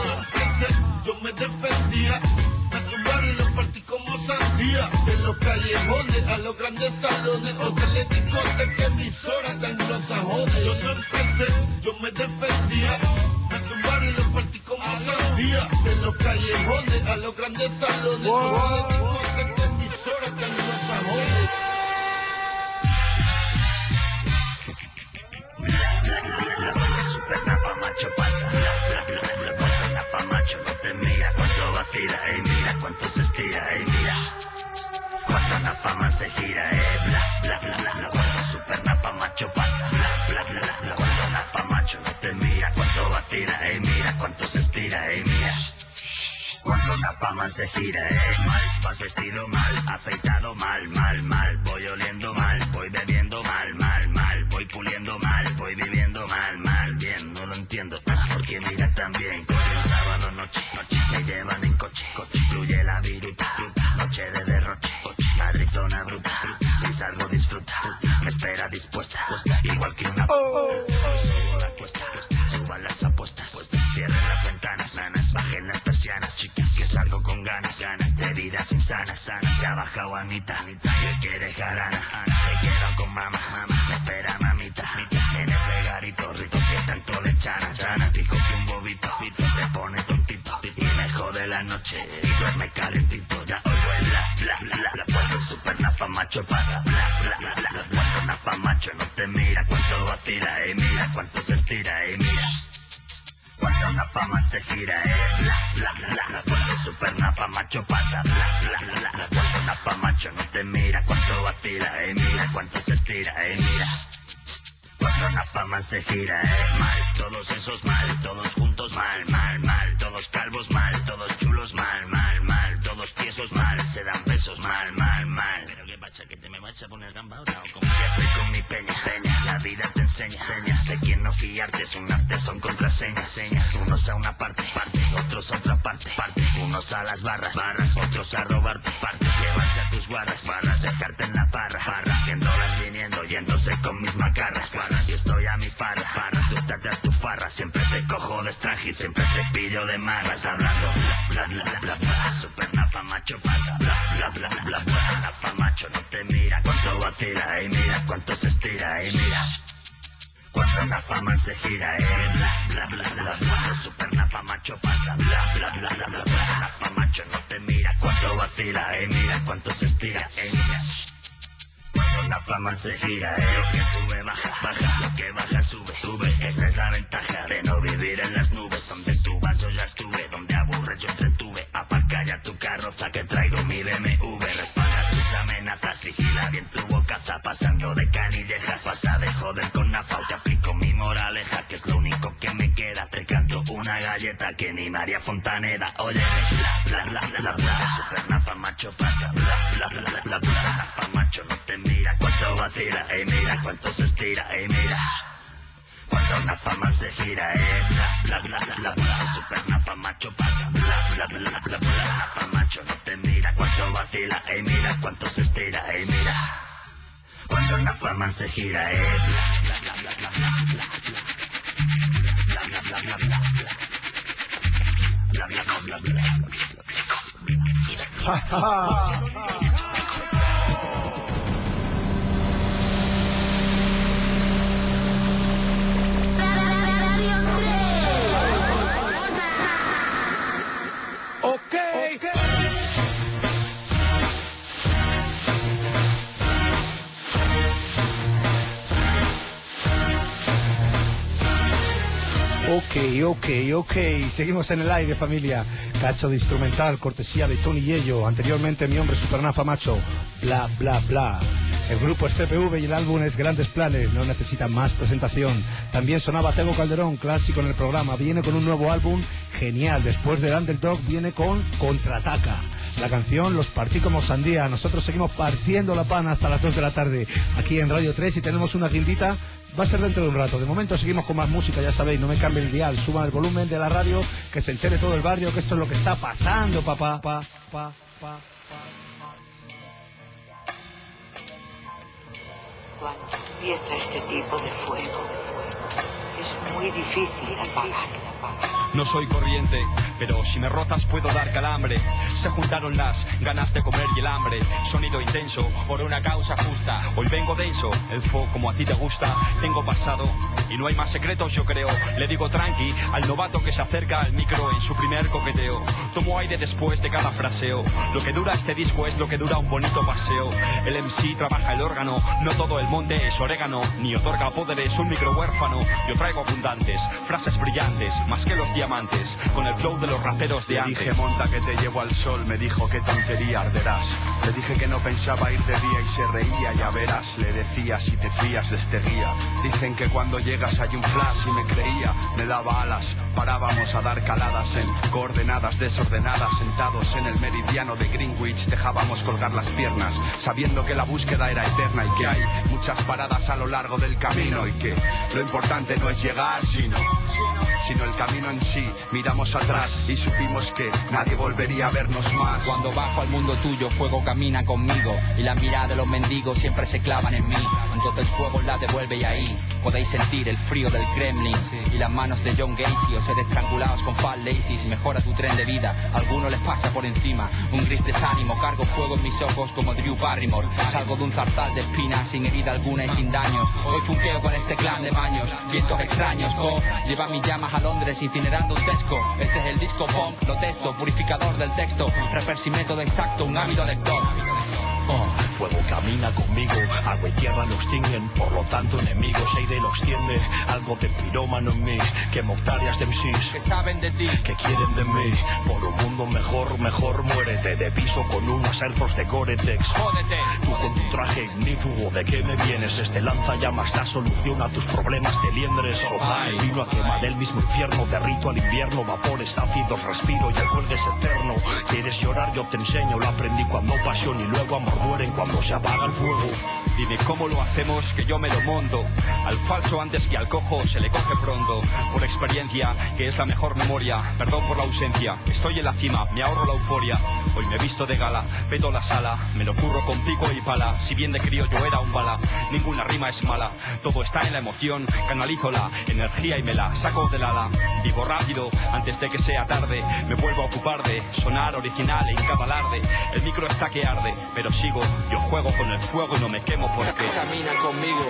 Yo me defendía. Me zumbaron y los partí como sandía. En los callejones, a los grandes salones. Hoteles, discotecas, emisoras tan anglosajones. Yo no empecé, yo me defendía. Me zumbaron y los partí como sandía. En los callejones, a los grandes salones. Hoteles, discotecas, emisoras tan anglosajones. fama se gira, bla, bla, bla, bla. Cuando Super Napa Macho pasa, bla, bla, bla, bla. Cuando Napa Macho no te mira, cuánto vacila, mira cuánto se estira, mira. Cuando la fama se gira, mal, vas vestido mal, afeitado mal, mal, mal, voy oliendo mal, voy bebiendo mal, mal, mal, voy puliendo mal, voy viviendo mal, mal, bien, no lo entiendo, porque mira también, con el sábado noche, me llevan en coche, fluye la viruta, noche de derroche, Madrid zona bruta, si salgo disfruta, me espera dispuesta, igual que una subo la cuesta, suban las apuestas, cierren las ventanas, nanas, bajen las persianas, chicas, que salgo con ganas, ganas de vida sin sanas, ya baja Juanita, que quiere jarana, te quiero con mamá, me espera mamita, en ese garito rico que tanto le chana, dijo que un bobito, se pone tontito, y me jode la noche, y duerme calentito, ya oigo el bla, bla, bla, bla, cuando Super Napa Macho pasa, bla, bla, bla, bla, cuando Napa Macho no te mira, cuánto vacila, mira cuánto se estira, mira. Cuando una fama se gira, bla, bla, bla, bla. Cuando Super Napa Macho pasa, bla, bla, bla, bla. Cuando Napa Macho no te mira, cuánto vacila, mira cuánto se estira, mira. Cuando una fama se gira, mal, todos esos mal, todos juntos mal, mal, mal, todos calvos mal, todos chulos mal, mal, mal, todos tiesos mal, se dan besos mal, mal, mal. Pero qué pasa, que te me vas a poner gamba ahora o como ya estoy con mi peña, la vida te enseña, señas de quién no fiarte, es un arte, son contraseñas, señas, unos a una parte, otros a otra parte, unos a las barras, otros a robarte, llevarse a tus barras, dejarte en la parra, viéndolas viniendo, yéndose con mis macarras, y estoy a mi farra, tú estate a tu farra, siempre te cojo de extranji, siempre te pillo de marras, hablando bla, bla, bla, bla, bla, Super Napa Macho pasa, bla, bla, bla, bla, bla, Napa Macho no te mira, cuánto vacila, mira cuánto se estira, mira. Cuando la fama se gira, bla, bla, bla, bla, bla, Super Napa Macho pasa, bla, bla, bla, bla, bla, bla, Napa Macho no te mira, cuánto vacila, mira cuánto se estira, mira. Cuando la fama se gira, lo que sube baja, baja, lo que baja sube, sube, esa es la ventaja de no vivir en las nubes, donde tú vas yo ya estuve, donde aburres yo entretuve, aparca ya tu carroza que traigo mi BMW, respalda tus amenazas, vigila bien tu bocaza, pasando de canillejas, pasa de joder con Nafa, te aplico mi moraleja, que es lo único que me queda, te canto una galleta que ni María Fontaneda, oye, bla, bla, bla, bla, bla, Super Napa Macho pasa, bla, bla, bla, bla, bla, bla, Napa Macho no te mira, cuánto vacila, mira cuánto se estira, mira. Cuando una fama se gira, bla, bla, bla, bla, bla, Super Napa Macho pasa, bla, bla, bla, bla, bla, bla, Napa Macho no te mira, cuánto vacila, mira cuánto se estira, mira. Cuando una fama se gira, bla, bla, bla, bla, bla, bla, bla, bla, bla, bla, bla, bla, bla, bla, bla, bla, bla. Ok, seguimos en el aire, familia. Cacho de instrumental, cortesía de Tony Yello. Anteriormente mi hombre Super Napa Macho, bla, bla, bla. El grupo es CPV y el álbum es Grandes Planes, no necesita más presentación. También sonaba Tego Calderón, clásico en el programa. Viene con un nuevo álbum genial. Después del Underdog viene con Contraataca. La canción Los partí como sandía. Nosotros seguimos partiendo la pana hasta las 2 de la tarde aquí en Radio 3 y tenemos una guindita. Va a ser dentro de un rato. De momento seguimos con más música, ya sabéis, no me cambie el dial, suban el volumen de la radio, que se entere todo el barrio que esto es lo que está pasando, papá. Cuando empieza este tipo de fuego, es muy difícil apagarlo. No soy corriente, pero si me rotas puedo dar calambre. Se juntaron las ganas de comer y el hambre. Sonido intenso, por una causa justa. Hoy vengo denso, el fo como a ti te gusta. Tengo pasado y no hay más secretos yo creo. Le digo tranqui al novato que se acerca al micro en su primer coqueteo. Tomo aire después de cada fraseo. Lo que dura este disco es lo que dura un bonito paseo. El MC trabaja el órgano, no todo el monte es orégano. Ni otorga poderes un micro huérfano. Yo traigo abundantes, frases brillantes, más que los diamantes, con el flow de los raperos de antes. Dije monta que te llevo al sol, me dijo qué tontería arderás. Le dije que no pensaba ir de día y se reía. Ya verás, le decía, si te fías de este guía. Dicen que cuando llegas hay un flash y me creía. Me daba alas, parábamos a dar caladas en coordenadas desordenadas. Sentados en el meridiano de Greenwich dejábamos colgar las piernas, sabiendo que la búsqueda era eterna y que hay muchas paradas a lo largo del camino y que lo importante no es llegar, sino el camino en sí. Miramos atrás y supimos que nadie volvería a vernos más. Cuando bajo al mundo tuyo, fuego camina conmigo y la mirada de los mendigos siempre se clavan en mí. Entonces fuego la devuelve y ahí podéis sentir el frío del Kremlin y las manos de John Gacy o ser estrangulados con Fat Lazy. Si mejora tu tren de vida, a alguno les pasa por encima un gris desánimo. Cargo fuego en mis ojos como Drew Barrymore. Salgo de un zarzal de espinas sin herida alguna y sin daño. Hoy funqueo con este clan de baños, vientos extraños. Lleva mis llamas a Londres incinerando un tesco. Este es el disco punk, lo testo, purificador del texto. Rapper sin método exacto, un ávido lector. Fuego camina conmigo, agua y tierra los tiñen, por lo tanto enemigos aire los tiende. Algo de pirómano en mí, quemo hectáreas de MCs que saben de ti, que quieren de mí. Por un mundo mejor muérete de piso con unos elfos de Gore-Tex. Jódete, tú con tu traje ignífugo, ¿de qué me vienes? Este lanzallamas la solución a tus problemas de liendres. Vino a quemar el mismo infierno, derrito al invierno, vapores ácidos, respiro y el juego es eterno. ¿Quieres llorar? Yo te enseño, lo aprendí cuando pasión y luego amor mueren cuando se apaga el fuego. Dime cómo lo hacemos que yo me lo monto. Al falso antes que al cojo se le coge pronto. Por experiencia, que es la mejor memoria. Perdón por la ausencia, estoy en la cima, me ahorro la euforia. Hoy me visto de gala, peto la sala. Me lo curro con pico y pala. Si bien de crío yo era un bala, ninguna rima es mala. Todo está en la emoción, canalizo la energía y me la saco del ala. Vivo rápido, antes de que sea tarde. Me vuelvo a ocupar de sonar original en cada alarde. El micro está que arde, pero sigo, yo juego con el fuego y no me quemo porque camina conmigo.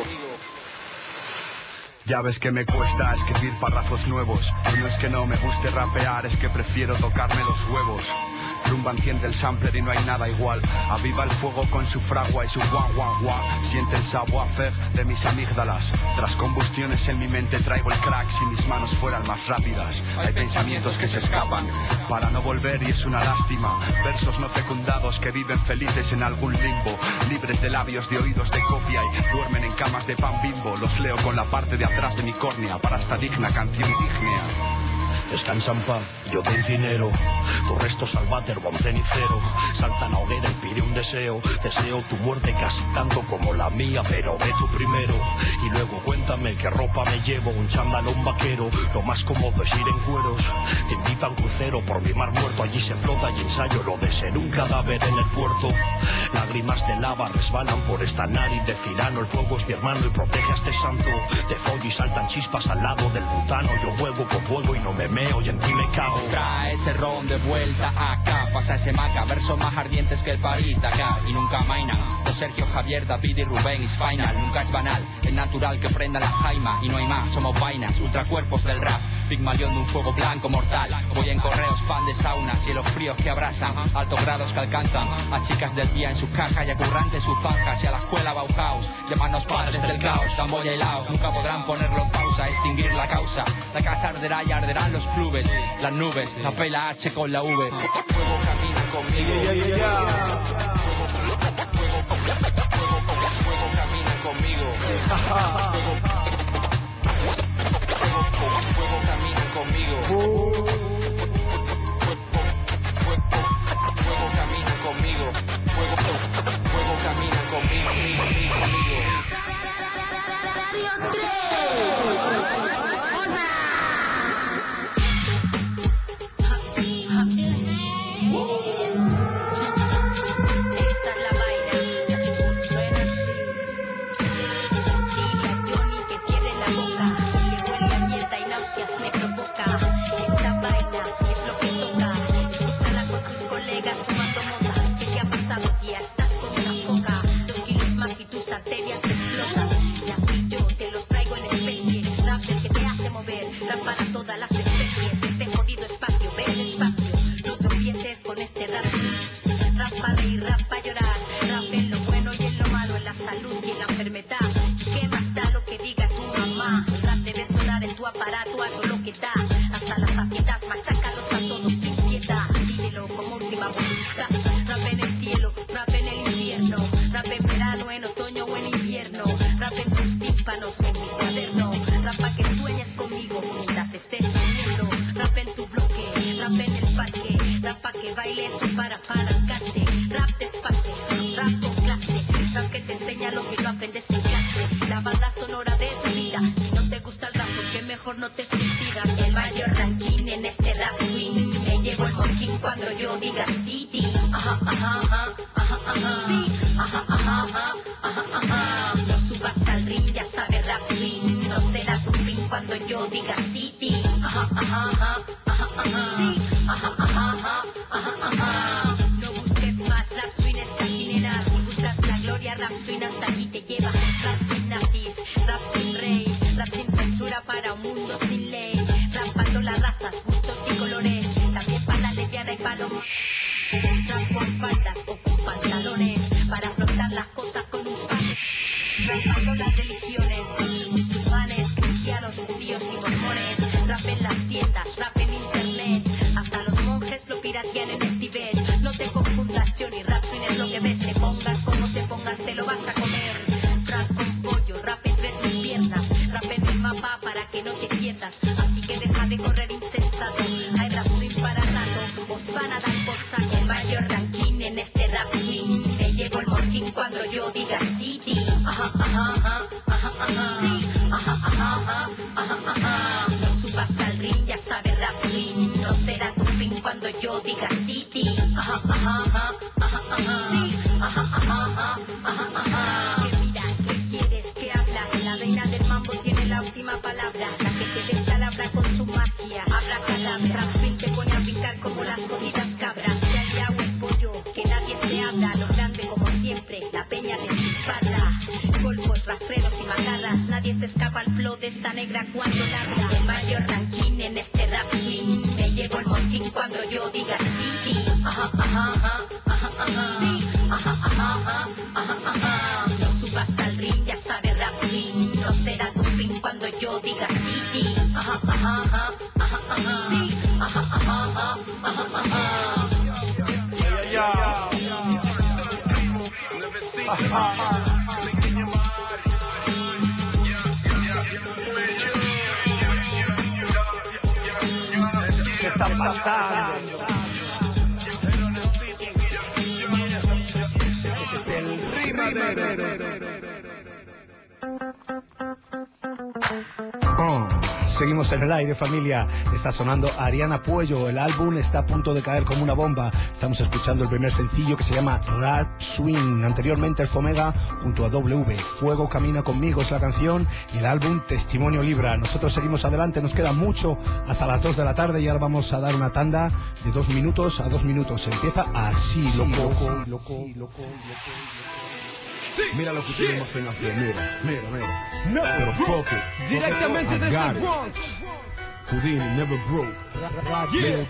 Ya ves que me cuesta escribir párrafos nuevos. Y no es que no me guste rapear, es que prefiero tocarme los huevos. Rumba enciende el sampler y no hay nada igual. Aviva el fuego con su fragua y su guau guau guau. Siente el savoir-faire de mis amígdalas. Tras combustiones en mi mente traigo el crack. Si mis manos fueran más rápidas. Hay pensamientos que se escapan para no volver y es una lástima. Versos no fecundados que viven felices en algún limbo. Libres de labios, de oídos de copia y duermen en camas de pan Bimbo. Los leo con la parte de atrás de mi córnea para esta digna canción ígnea. Descansa en paz, yo te incinero. Tus restos al váter o a un cenicero. Salta la hoguera y pide un deseo. Deseo tu muerte casi tanto como la mía, pero ve tú primero. Y luego cuéntame qué ropa me llevo. Un chándal o un vaquero. Lo más cómodo es ir en cueros. Te invita a un crucero por mi mar muerto. Allí se flota y ensayo lo de ser un cadáver en el puerto. Lágrimas de lava resbalan por esta nariz de cirano. El fuego es mi hermano y protege a este santo. De follo y saltan chispas al lado del butano. Yo juego con fuego y no me meo y en ti me cago. Trae ese ron de vuelta acá. Pasa ese maca, versos más ardientes que el París de acá. Y nunca mainan. Los Sergio, Javier, David y Rubén is final. Nunca es banal, es natural que prenda la jaima. Y no hay más, somos vainas, ultracuerpos del rap. Pigmalión de un fuego blanco mortal. Voy en correos, pan de saunas, cielos fríos que abrazan, altos grados que alcanzan a chicas del día en sus cajas y a currantes sus fajas. Y a la escuela Bauhaus, llamarnos padres del caos. Zamboya y Laos, nunca podrán ponerlo en pausa, extinguir la causa. La casa arderá y arderán los clubes, las nubes, la P y la H con la V. Fuego camina conmigo. Fuego camina conmigo. Fuego camina conmigo. Fuego camina conmigo. Fuego camina conmigo. tímpanos en mi cuaderno. Rap pa' que sueñes conmigo mientras estés durmiendo. Rap en tu bloque, rap en el parque. Rap pa' que bailes para arrancarte. Rap despacio, rap con clase. Rap que te enseña lo que no aprendes en clase. La banda sonora de tu vida. Si no te gusta el rap, porque mejor no te suicidas. El mayor ranking en este rap swing. Me llevo el mojín cuando yo diga city. Ajá, ajá, ajá, ajá, ajá. Sí, ajá, ajá, ajá, ajá, ajá. No subas al ring, ya sabes rap swing. No será tu fin cuando yo diga city. Ajá, ajá, ajá, ajá, ajá. Sí, ajá, ajá, ajá, ajá, ajá. No busques más, rap swing está quinera. Si buscas la gloria, rap swing hasta allí te lleva. Rap sin nazis, rap sin rey, rap sin censura para un mundo sin ley. Rapando las razas, gustos y colores. También para la lesbiana y para los... Rap con faldas o con pantalones para afrontar las cosas con un pan. Rapando las religiones, musulmanes, cristianos, judíos y mormones. Rap en las tiendas, rap en internet. Hasta los monjes lo piratean en el Tibet. No te confundas, Johnny, rap swing es lo que ves. Te pongas como te pongas, te lo vas a comer. Rap con pollo, rap entre tus piernas. Rap en el mapa para que no te pierdas. Así que deja de correr insensato. Hay rap swing para rato, os van a dar por saco. El mayor ranking en este rap swing. Me llevo el motín cuando yo diga city. Ajá, ajá, ajá, ajá, ajá. Sí, ajá, ajá, ajá, ajá, ajá. No subas al ring, ya sabes rap swing. No será tu fin cuando yo diga city. Ajá, ajá, ajá, ajá, ajá. Sí, ajá, ajá, ajá, ajá, ajá. ¿Qué miras? ¿Qué quieres? ¿Qué hablas? La reina del mambo tiene la última palabra. La que te descalabra con su magia. Habla calabra. Rap swing te pone a picar como las jodidas cabras. Se ha liado el pollo, que nadie se habla. Lo grande como siempre, la peña de Parra. Golpos, rastreros y macarras. Nadie se escapa al flow de esta negra cuando labra. El mayor ranking en este rap swing. Me llevo el motín cuando yo diga city. Ajá, ajá, ajá, ajá, ajá. Sí, ajá, ajá, ajá, ajá, ajá. No subas al ring, ya sabes rap swing. No será tu fin cuando yo diga city. Ajá, ajá, ajá, ajá, ajá. Sí, ajá, ajá, ajá, ajá, ajá. ¿Qué está pasando? Ese es el rimadero. Seguimos en el aire, familia. Está sonando Ariana Puello. El álbum está a punto de caer como una bomba. Estamos escuchando el primer sencillo que se llama Rap Swing. Anteriormente el Fomega junto a W. Fuego camina conmigo es la canción. Y el álbum Testimonio Libra. Nosotros seguimos adelante. Nos queda mucho hasta las 2 de la tarde. Y ahora vamos a dar una tanda de 2 minutos a 2 minutos. Empieza así, loco. Sí. Mira lo que tenemos en hacer, mira. No. Pero fuck it. Directamente desde el Bronx. Houdini never broke. Yes.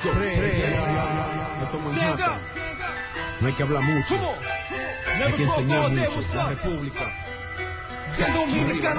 No hay que hablar mucho. Hay que enseñar mucho. La República. Bien dominicano,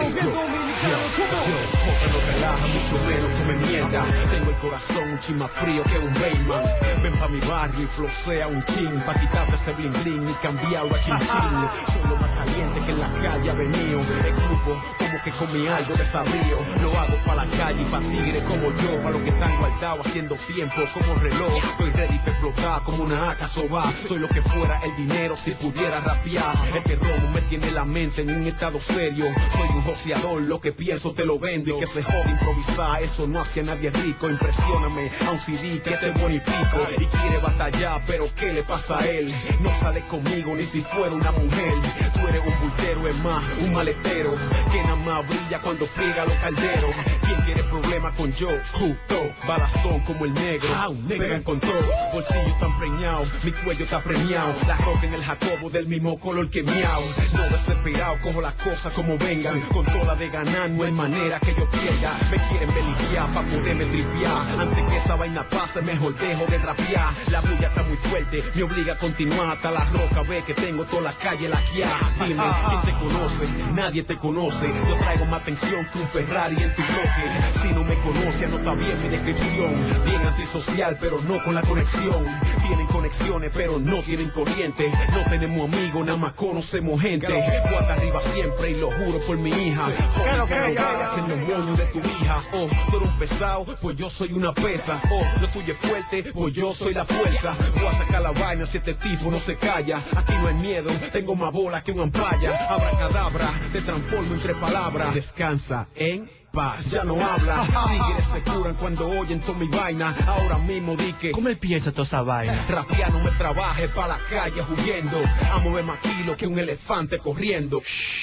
no relaja, mucho menos come mierda. Tengo el corazón un chin más frío que un Bayman. Ven pa' mi barrio y flosea un chin, pa' quitarte ese bling bling y cambiarlo a chin chin. Soy lo más caliente que en la calle ha venido. El grupo como que comí algo de sabrío. Lo hago pa' la calle y pa' tigres como yo, pa' los que están guardados haciendo tiempo como reloj. Estoy ready pa' explotar como una AK soba. Soy lo que fuera el dinero si pudiera rapear. Este robo me tiene la mente en un estado serio. Soy un joseador, lo que pienso te lo vendo. Y que se jode improvisar, eso no hace a nadie rico. Impresióname a un CD que te bonifico. Y quiere batallar, pero ¿qué le pasa a él? No sale conmigo ni si fuera una mujer. Tú eres un bultero, es más, un maletero que nada más brilla cuando friega los calderos. ¿Quién quiere problemas con yo? Justo, balazón como el negro. Pegan con todo, bolsillo tan preñado, mi cuello está premiado. La roca en el Jacobo del mismo color que miau. No desesperado, cojo las cosas como vengan. Con toda de ganar, no hay manera que yo pierda. Me quieren beliquear pa' poderme tripear. Antes que esa vaina pase, mejor dejo de rapear. La bulla está muy fuerte, me obliga a continuar hasta la roca. Ve que tengo toda la calle laqueada. Dime, ¿quién te conoce? Nadie te conoce. Yo Yo traigo más atención que un Ferrari en tu bloque. Si no me conoce, anota bien mi descripción. Bien antisocial, pero no con la conexión. Tienen conexiones, pero no tienen corriente. No tenemos amigos, nada más conocemos gente. Guarda arriba siempre y lo juro por mi hija. Joder, que no vayas en los moños de tu hija. Oh, tú eres un pesado, pues yo soy una pesa. Oh, lo tuyo es fuerte, pues yo soy la fuerza. Voy a sacar la vaina si este tipo no se calla. Aquí no hay miedo, tengo más bola que un ampalla. Abracadabra, te transformo en 3 palabras. Descansa en paz, ya no habla. Tigres se curan cuando oyen toda mi vaina. Ahora mismo di que ¿cómo él piensa toda esa vaina? Rapia no me trabaje pa' la calle huyendo. A mover más kilo que un elefante corriendo.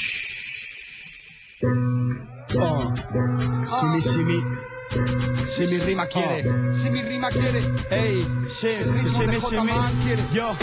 Si mi rima quiere, si mi rima quiere, ey, si mi quiere, yo,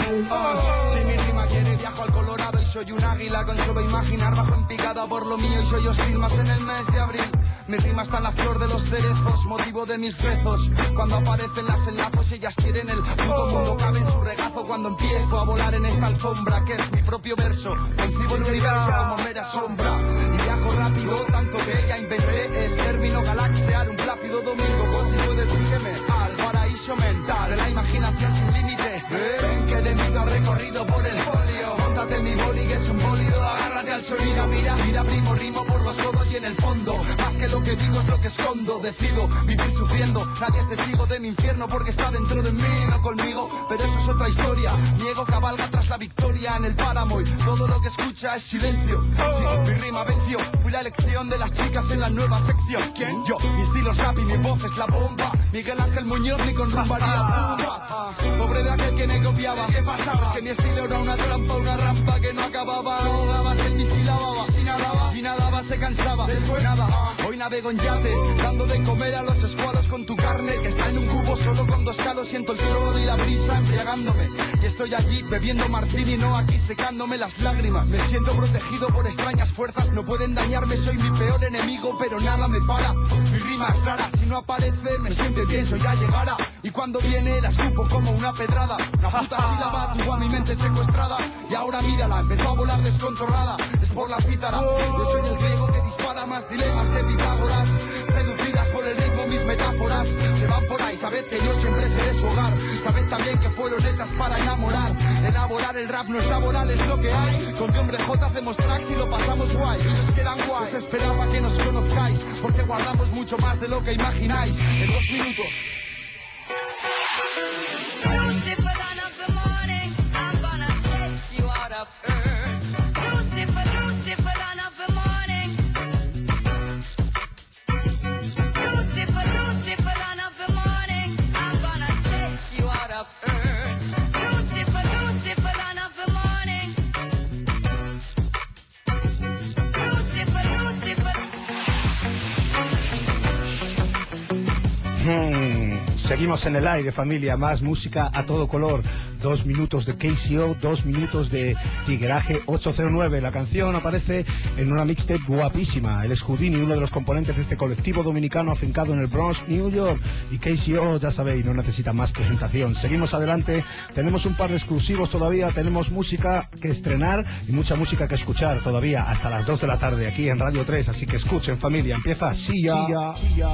si mi rima quiere, viajo al Colorado y soy un águila con solo imaginar bajo en picada por lo mío y soy hostil más en el mes de abril. Mi rima está en la flor de los cerezos, motivo de mis rezos. Cuando aparecen las enlazos, ellas quieren el puto mundo, cabe en su regazo cuando empiezo a volar en esta alfombra que es mi propio verso. Concibo el universo como mera sombra y viajo rápido, tanto que ya inventé el término galaxear un plácido domingo. Consigo decirme al paraíso mental de la imaginación sin límite. Ven que de mí no he recorrido por el folio. Móntate en mi boli que es un bólido, agárrate al sonido. Mira, mira, primo, rimo por los codos y en el fondo. Más que lo que digo es lo que escondo. Decido vivir sufriendo, nadie es testigo de mi infierno porque está dentro de mí, no conmigo. Pero eso es otra historia. Niego cabalga tras la victoria en el páramo y todo lo que escucha es silencio. Sí, mi rima venció, fui la elección de las chicas en la nueva sección. ¿Quién? Yo, mi estilo es rap y mi voz es la bomba. Miguel Ángel Muñoz ni con rumba ni la tumba. Pobre de aquel que me copiaba. ¿Qué pasaba? Es que mi estilo era una trampa, una rampa que no acababa. Ahogabas en mi sílaba. Si nadaba se cansaba. Después nada, hoy navego en yate, dando de comer a los escualos con tu carne que está en un cubo solo con 2 calos. Siento el calor y la brisa embriagándome y estoy allí bebiendo martini, no aquí secándome las lágrimas. Me siento protegido por extrañas fuerzas, no pueden dañarme, soy mi peor enemigo, pero nada me para. Mi rima es clara, si no aparece me siento tenso, ya llegará. Y cuando viene la escupo como una pedrada. La puta sílaba tuvo a mi mente secuestrada y ahora mírala, empezó a volar descontrolada. Es por la cítara, yo soy el griego que dispara más dilemas que Pitágoras. Seducidas por el ritmo mis metáforas se van por ahí, sabed que yo siempre seré su hogar. Y sabed también que fueron hechas para enamorar. Elaborar el rap no es laboral, es lo que hay. Con Hombre J hacemos tracks y lo pasamos guay. Ellos quedan guay, os esperaba que nos conozcáis porque guardamos mucho más de lo que imagináis. En 2 minutos. Lucifer, dawn of the morning, I'm gonna chase you out of earth. Lucifer, Lucifer, dawn of the morning. Lucifer, Lucifer, dawn of the morning, I'm gonna chase you out of earth. Lucifer, Lucifer, dawn of the morning. Lucifer, Lucifer. Seguimos en el aire, familia, más música a todo color. 2 minutos de KCO, 2 minutos de Tigueraje 809. La canción aparece en una mixtape guapísima. Él es Houdini, uno de los componentes de este colectivo dominicano afincado en el Bronx, New York. Y KCO, ya sabéis, no necesita más presentación. Seguimos adelante, tenemos un par de exclusivos todavía, tenemos música que estrenar y mucha música que escuchar todavía hasta las 2 de la tarde aquí en Radio 3. Así que escuchen, familia, empieza Sia.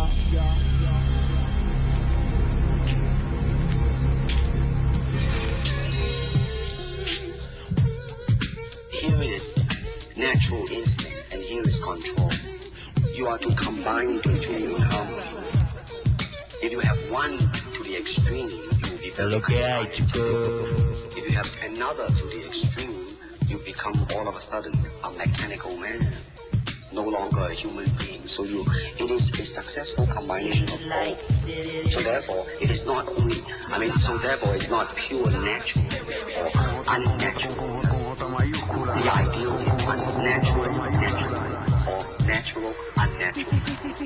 Here is natural instinct and here is control. You are to combine the two in harmony. If you have one to the extreme, you will be very If you have another to the extreme, you become all of a sudden a mechanical man, no longer a human being. So it is a successful combination of both. So therefore, it is not only, therefore it's not pure natural or unnatural. The ideal is unnatural, natural, or natural, unnatural.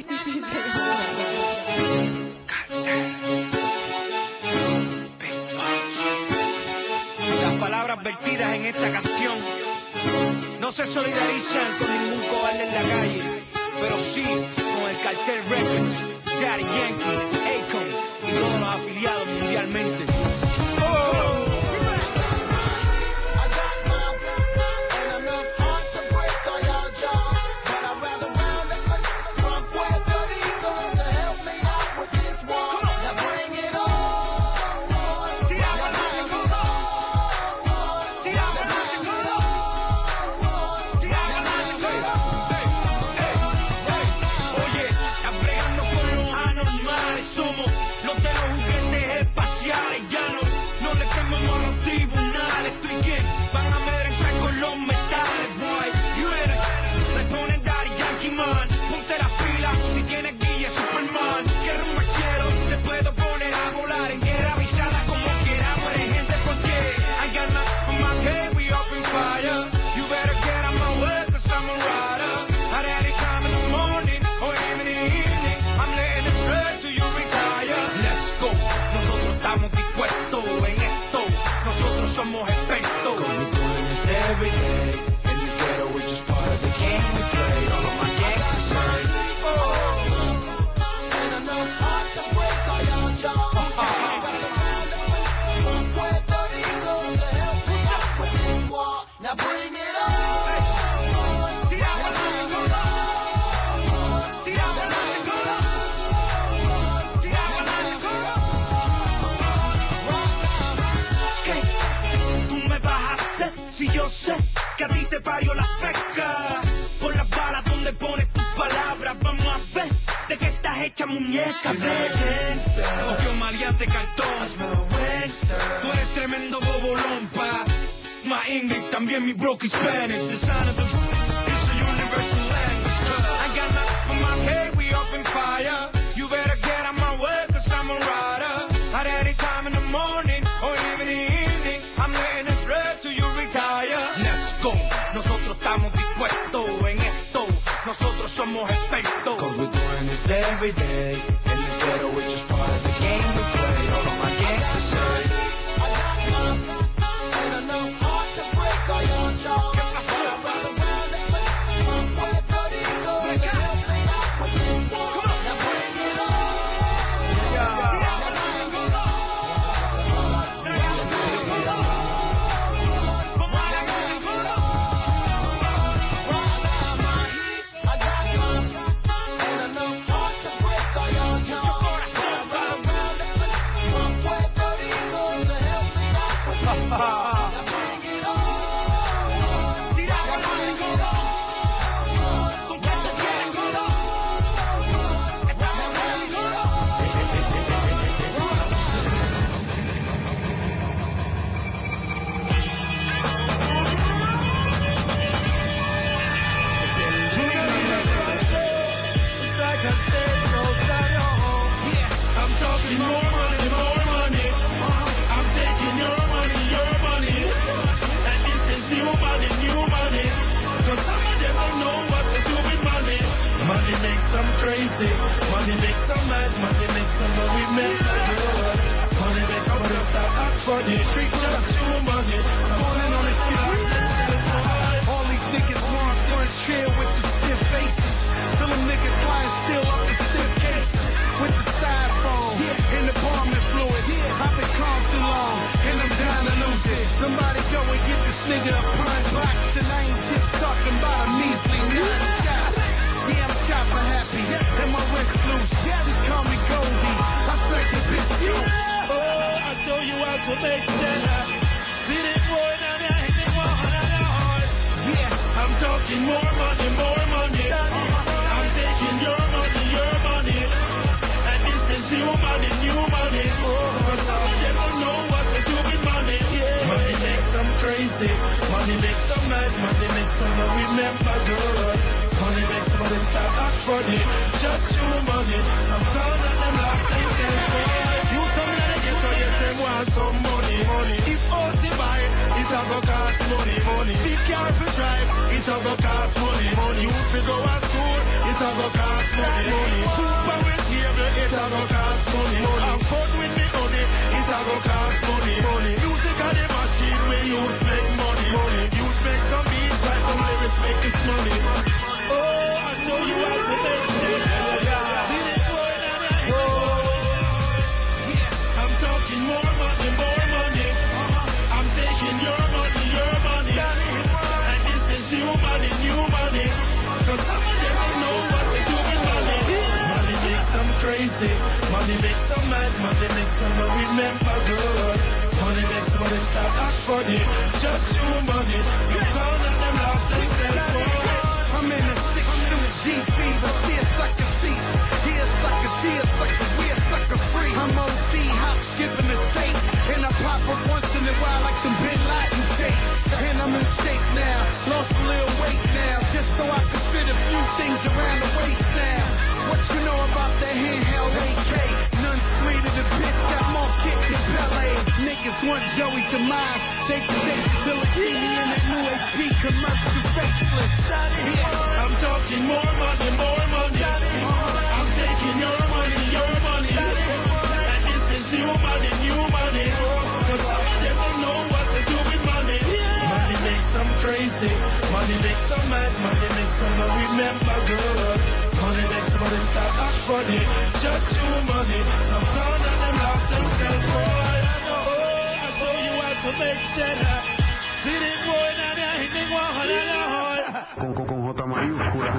Las palabras vertidas en esta canción no se solidarizan con ningún cobarde en la calle, pero sí con el Cartel Records, Daddy Yankee, Akon y todos los afiliados mundialmente. hechas muñecas de Tokio maleante cartón. Tú eres tremendo bobolón, pa. My English, también mi broken Spanish. The sound of the is a universal language. I got nothing for my head, we up in fire. You better get on my way, cause I'm a rider. At any time in the morning, or even the evening, I'm letting it spread till you retire. Let's go, nosotros estamos dispuestos en esto. Nosotros somos expertos. Cause we're doing this every day. In the ghetto, which is part of the game we play. All of my gangsters say. Money makes some mad, money makes some but we make that good. Money makes some but stop act funny. Street just show money. Someone on the street. All these niggas want front chair with the stiff faces. Till them niggas lying still up the stiff cases. With the styrofoam and the bombing fluid. I've been calm too long and I'm down to lose it. Somebody go and get this nigga a pine box. And I ain't just talking about a measly 9 shots. Yeah, I'm chopper happy, and my wrist loose. Just call me Goldie, I smack the bitch you. Oh, I show you how to make cheddar. See this boy down there, hit it hard. Yeah, I'm talking more money, more money. I'm taking your money. And this is new money, new money. Cause some of them don't know what to do with money. Money makes them crazy, money makes them mad, money makes them not remember good. Money makes some of them start act funny. Just show money. Some clown and them last they say, boy. You come in and get on your say, want some money. If us buy it, it's a go cost money. Be careful drive, it's a go cost money. You fi go to school, it's a go cost money. Food for the table, it's a go cost money. Have fun with me honey, it's a go cost money. Music and the machine we use make money. Use make some beats, write some lyrics, make this money. Oh, I show you how to make shit. See this boy down there? Yeah, I'm talking more money. I'm taking your money. And this is new money. Cause some of them don't know what to do with money. Money makes them crazy. Money makes them mad. Money makes them not remember good. Money makes some of them start act funny. Just show money. Some clown and them lost themselves, boy. I'm in a 6 G fever, see a sucker seat. Here a sucker, see a sucker, we a sucker free. I'm OC, hop, skipping the state. And I pop up once in a while like them Bin Laden tapes. And I'm in shape now, lost a little weight now. Just so I can fit a few things around the waist now. What you know about that handheld AK? None sweeter than bitch, got more kick than Pele. Niggas want Joey's demise. They can take it till they see me in that new HP commercial faceless. I'm talking more money. I'm taking your money. And this is new money. Cause some of them don't know what to do with money. Money makes them crazy. Money makes them mad. Money makes them not remember good. Money makes some of them start act funny. Just show money. Some clown and them lost themselves, boy. Oh, I show you how to make cheddar. See this boy down there, hit me hard. Con J mayúscula.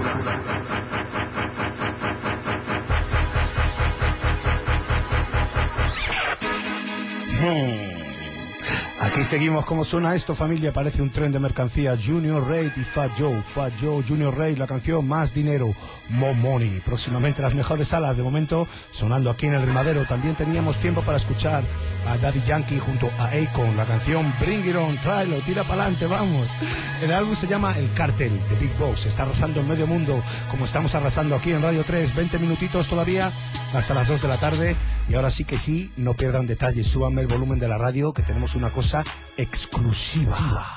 Aquí seguimos. ¿Cómo suena esto, familia? Parece un tren de mercancía. Junior Reid y Fat Joe. Junior Reid, la canción Más Dinero, More Money. Próximamente las mejores salas. De momento, sonando aquí en el Rimadero. También teníamos tiempo para escuchar a Daddy Yankee junto a Akon. La canción Bring It On, tráelo, tira para adelante, vamos. El álbum se llama El Cártel, de Big Boss. Está arrasando en medio mundo, como estamos arrasando aquí en Radio 3. 20 minutitos todavía, hasta las 2 de la tarde. Y ahora sí que sí, no pierdan detalles. Súbanme el volumen de la radio, que tenemos una cosa exclusiva.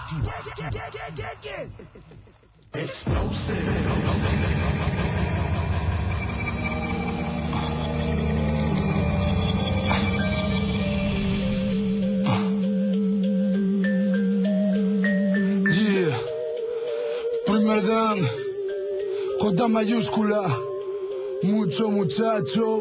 Yeah, primer dan, J mayúscula, mucho muchacho.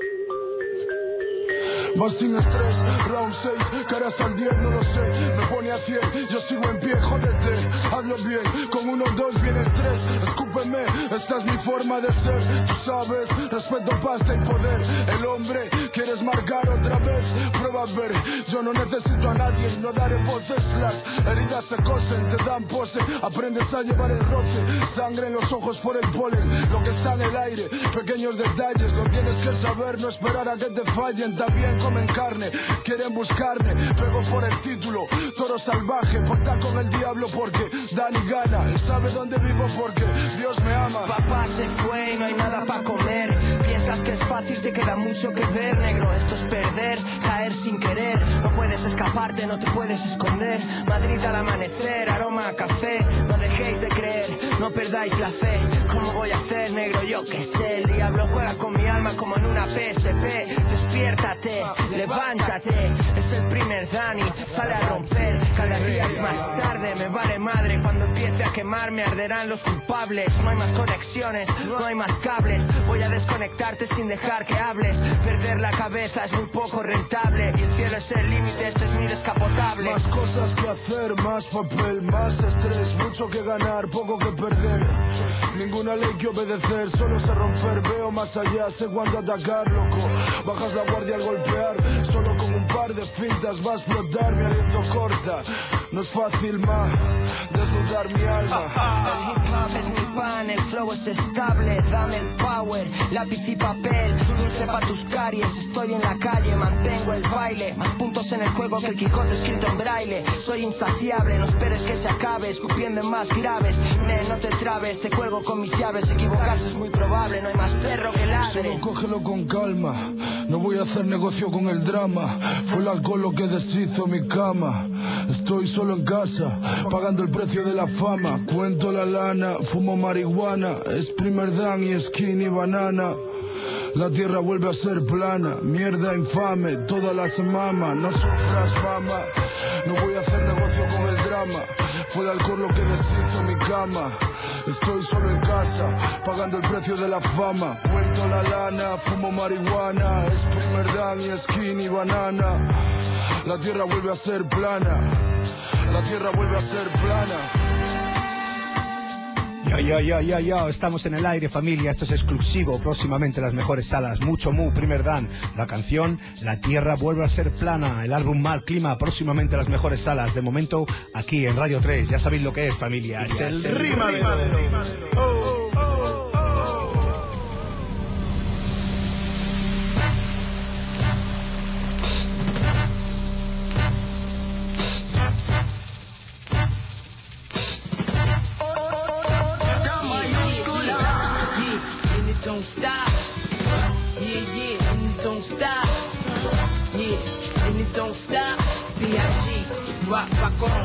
Vas sin estrés, round 6, caras al 10, no lo sé. Me pone a 100, yo sigo en pie, jódete. Hazlo bien, con 1, 2 viene el 3. Escúpeme, esta es mi forma de ser. Tú sabes, respeto, pasta y poder. El hombre, ¿quieres marcar otra vez? Prueba a ver, yo no necesito a nadie, no daré voces. Las heridas se cosen, te dan pose. Aprendes a llevar el roce, sangre en los ojos por el polen. Lo que está en el aire, pequeños detalles. Lo tienes que saber, no esperar a que te fallen. También comen carne, quieren buscarme, pego por el título, toro salvaje, porta con el diablo porque Dani gana, él sabe dónde vivo porque Dios me ama. Papá se fue y no hay nada para comer, piensas que es fácil, te queda mucho que ver, negro, esto es perder, caer sin querer, no puedes escaparte, no te puedes esconder, Madrid al amanecer, aroma a café, no dejéis de creer, no perdáis la fe, ¿cómo voy a hacer, negro? Yo qué sé, el diablo juega con mi alma como en una PSP, despiértate, levántate, es el primer Dani, sale a romper, cada día es más tarde, me vale madre, cuando empiece a quemarme arderán los culpables, no hay más conexiones, no hay más cables, voy a desconectarte sin dejar que hables, perder la cabeza es muy poco rentable, y el cielo es el límite, este es mi descapotable. Más cosas que hacer, más papel, más estrés, mucho que ganar, poco que perder, ninguna ley que obedecer, solo sé romper, veo más allá, sé cuándo atacar, loco, bajas la guardia al golpear, solo con un par de fintas va a explotar, mi aliento corta, no es fácil más desnudar mi alma. El hip hop es mi pan, el flow es estable, dame el power, lápiz y papel, dulce pa' tus caries, estoy en la calle, mantengo el baile, más puntos en el juego que el Quijote escrito en braille, soy insaciable, no esperes que se acabe, escupiendo en más graves, no te trabes, te juego con mis llaves, equivocarse es muy probable, no hay más perro que ladre. Solo cógelo con calma, no voy a hacer negocio con el drama, fue el alcohol lo que deshizo mi cama, estoy solo en casa, pagando el precio de la fama, cuento la lana, fumo marihuana, es primer dan y skinny banana. La tierra vuelve a ser plana, mierda infame, todas las mamas, no sufras mama, no voy a hacer negocio con el drama, fue el alcohol lo que deshizo mi cama, estoy solo en casa, pagando el precio de la fama, cuento la lana, fumo marihuana, es primer dan y skinny banana, la tierra vuelve a ser plana, la tierra vuelve a ser plana. Ya, estamos en el aire, familia, esto es exclusivo, próximamente las mejores salas, mucho primer dan, la canción La Tierra Vuelve a Ser Plana, el álbum Mal Clima, próximamente las mejores salas, de momento aquí en Radio 3, ya sabéis lo que es, familia, es el Rimadero. Don't stop, yeah, and it don't stop, yeah, and it don't stop, B.I.G. rock on,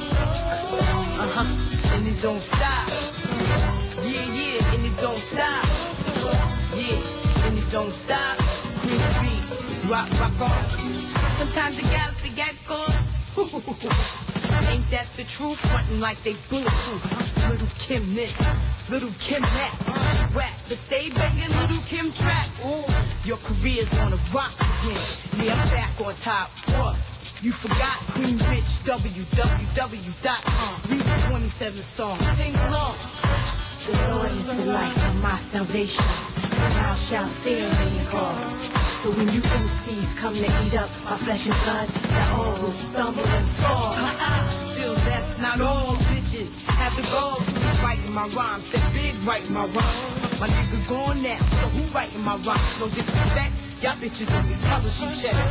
and it don't stop, yeah, and it don't stop, yeah, and it don't stop, Queen B, rock on. Sometimes the galaxy gets caught. Ain't that the truth? Frontin' like they bulletproof. Little Kim this, Little Kim that. Rap, but stay banging Little Kim track. Ooh, your career's gonna rock again. Yeah, I'm back on top. What? You forgot Queen Bitch, www.com. Read the 27 song. Sing along. The Lord is the light of my salvation. Thou shalt fear me, cause So when you MCs come to eat up my flesh and blood, that all will stumble and fall. Still, that's not all, bitches. Have the balls who's writing my rhymes, that big writing my rhymes. My niggas gone now, so who writing my rhymes? No disrespect, y'all bitches only publishing checks.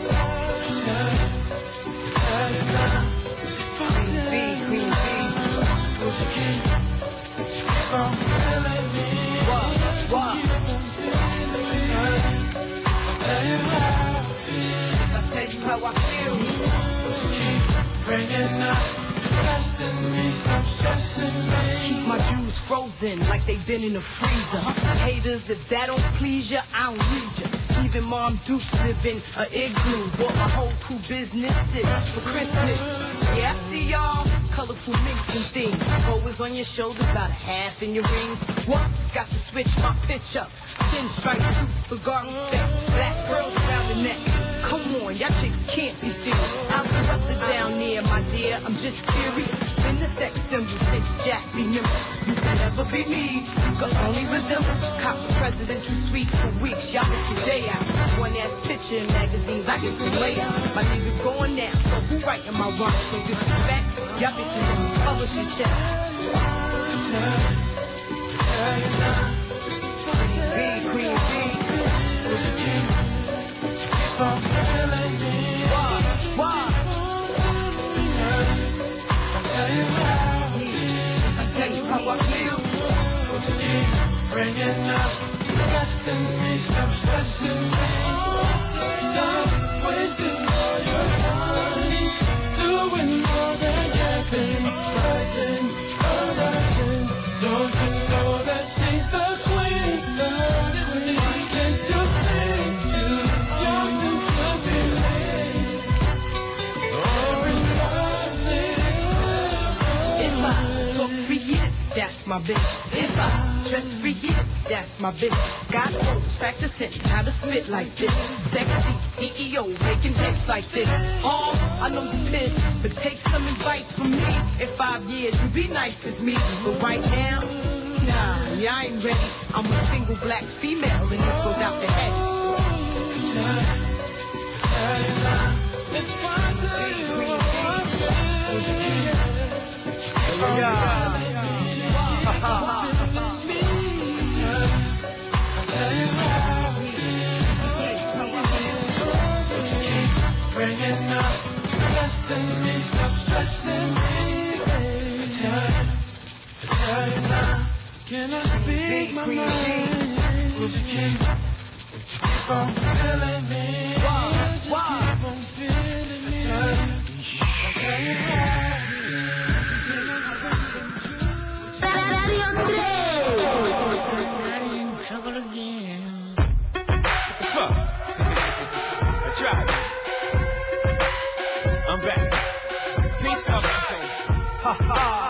Queen B. What? I tell you how I feel. Bringing up best in me, stop stressing me. Keep my juice frozen like they've been in the freezer. Haters, if that don't please ya, I don't need ya. Even Mom Dukes live in a igloo. Bought my whole crew businesses for Christmas. Yeah, I see y'all. Colorful mixing things. Always on your shoulders, about a half in your rings. What? Got to switch my pitch up. Pinstripe suits for garden set. Black girls around the neck. Come on, y'all chicks can't be serious. I'll be up and down there, my dear. I'm just serious. In the sex symbol, since Jack be nimble. You can never be me. You can only resemble. Cop the presidential suite for weeks. Y'all get your day out. One ass picture in magazines. I get the layout. My niggas going now. So who writing my rhymes? So disrespect. Y'all bitches only publishing checks. Queen B. Why? I tell you how I feel. Bringing up best in me, stop stressing me. Stop wasting all your time. Doing more than yapping, fighting, harassing. Don't you know that she's the queen? Can't you sing to Jackson to believe? Or is If I talk for years, that's my bitch. If I dress for years, that's my bitch. Got folks practicing how to spit like this. Sexy CEO making hits like this. Oh, I know you pissed, but take some advice from me. In 5 years, you be nice with me. But right now, nah, yeah, I ain't ready. I'm a single black female, and this goes out the head. Bringing up best in me, stop stressing me, baby. Tell you now, can I speak my mind? Would you keep on feeling me? Keep on feeling me. Tell you now. Trouble again. That's right. I'm back. Peace up. Ha ha.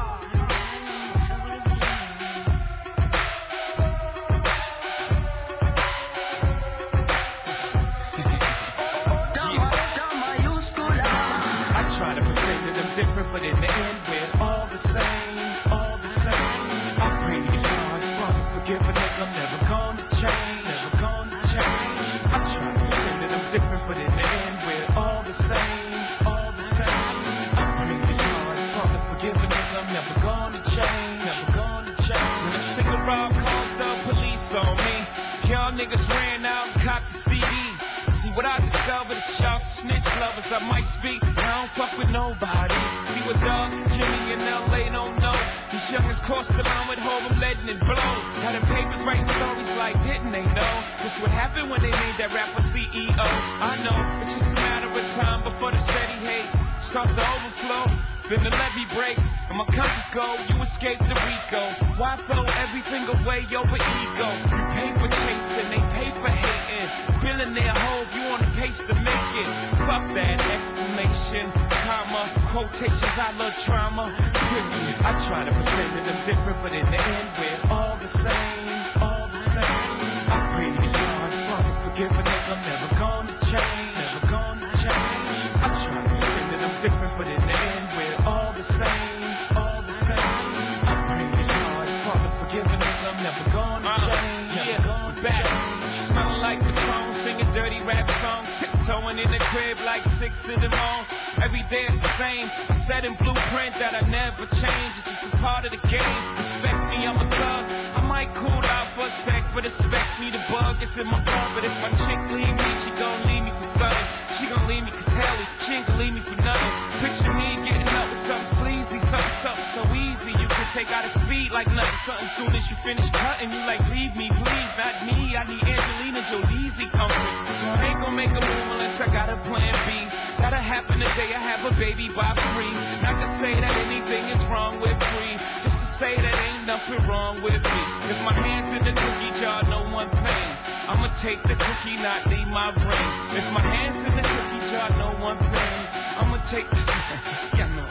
I try to pretend that I'm different, but in the end we're all the same, all the same. I pray to God, Father, forgive a nigga, I'm never gonna change, never gonna change. I try to pretend that I'm different, but in the end we're all the same, all the same. I pray to God, Father, forgive a nigga, I'm never gonna change, never gonna change. When a single rob calls the police on me, y'all niggas ran out and copped the CD. See what I discovered is y'all snitch lovers. I might speak, I don't fuck with nobody. See what Doug, Jimmy in LA don't know. These youngers crossed the line with Hov, I'm letting it blow. Now them papers writing stories like, didn't they know? That's what happened when they made that rapper CEO. I know, it's just a matter of time before the steady hate starts to overflow. Then the levee breaks, and my conscience go, you escape the Rico. Why throw everything away over ego? You paper chasing, they paper hating. Billionaire Hov, you on the pace to make it. Fuck that exclamation, comma, quotations, I love trauma. I try to pretend that I'm different, but in the end we're all the same, all the same. I pray to God, Father, forgive a nigga, I'm never gonna change, never gonna change. I try to pretend that I'm different, but in the end we're all the same, all the same. I pray to God, Father, forgive a nigga, I'm never gonna change, never gonna change. Smelling like Patron, singing dirty rap songs, tiptoeing in the crib like 6 in the morning. Every day it's the same, a set in blueprint that I never change. It's just a part of the game. Respect me, I'm a thug. I might cool out for a sec, but expect me to bug. It's in my blood, but if my chick leave me, she gon' leave me for something. She gon' leave me cause hell, she ain't gon' leave me for nothing. Picture me getting up with something sleazy, something so easy. You can take out a speed like nothing. Something soon as you finish cutting, you like leave me, please, not me. I need Angelina Jolie's comfort. So I ain't gon' make a move unless I got a plan B. That'll happen the day I have a baby by free. Not to say that anything is wrong with free, just to say that ain't nothing wrong with me. If my hand's in the cookie jar, know one thing, I'ma take the cookie, not leave my brain. If my hand's in the cookie jar, know one thing, I'ma take the yeah, no.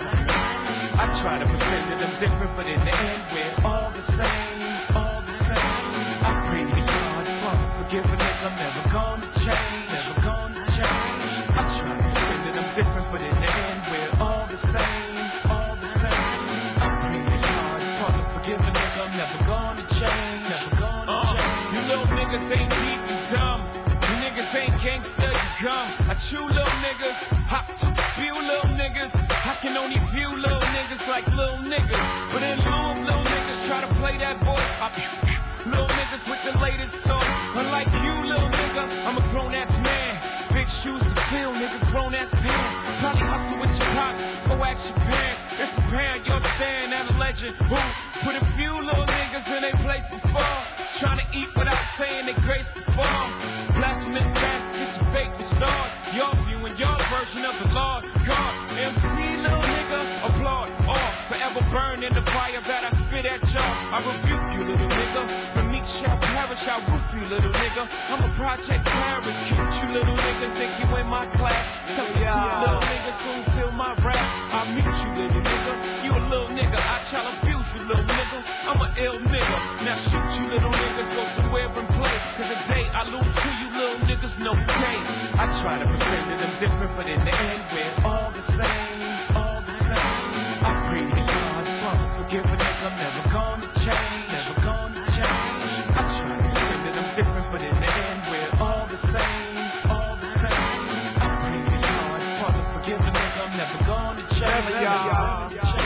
I try to pretend that I'm different, but in the end we're all the same, all the same. I pray to God, Father, forgive a nigga, I'm never gonna change, never gonna change. I try to pretend that I'm different, but in the end we're all the same, all the same. I pray to God, Father, forgive a nigga, I'm never gonna change, never gonna change. You little niggas ain't deep and dumb, you niggas ain't gangsta, you gum. I chew little niggas, hop to spew little niggas. I can only view little niggas like little niggas, but in lieu of little niggas try to play that boy, I little niggas with the latest talk. Unlike you, little nigga, I'm a grown-ass man. Big shoes to fill, nigga, grown-ass pants. Probably hustle with your pop, go ask your parents. It's apparent you're staring at a legend who put a few little niggas in their place before, trying to eat without saying their grace before. Blasphemous basket, your fake restored. Your view and your version of the Lord God. MC, little nigga, applaud. All forever burn in the fire that I spit at y'all. I rebuke you, little nigga. When meat shall perish, I'll root you, little nigga. I'm a Project Paris. Cute you little niggas, think you in my class. Tell me two little niggas who feel my rap. I'll mute you, little nigga. You a little nigga, I shall abuse you, little nigga. I'm an ill nigga. Now shoot you, little niggas, go somewhere and play. Cause the day I lose to you, little niggas, no pain. I try to pretend that I'm different, but in the end, we're all the same, all the same. I pray to God, Father, forgive a nigga, I'm never gonna change, never gonna change. I try to pretend that I'm different, but in the end, we're all the same, all the same. I pray to God, Father, forgive a nigga, I'm never gonna change, never gonna change.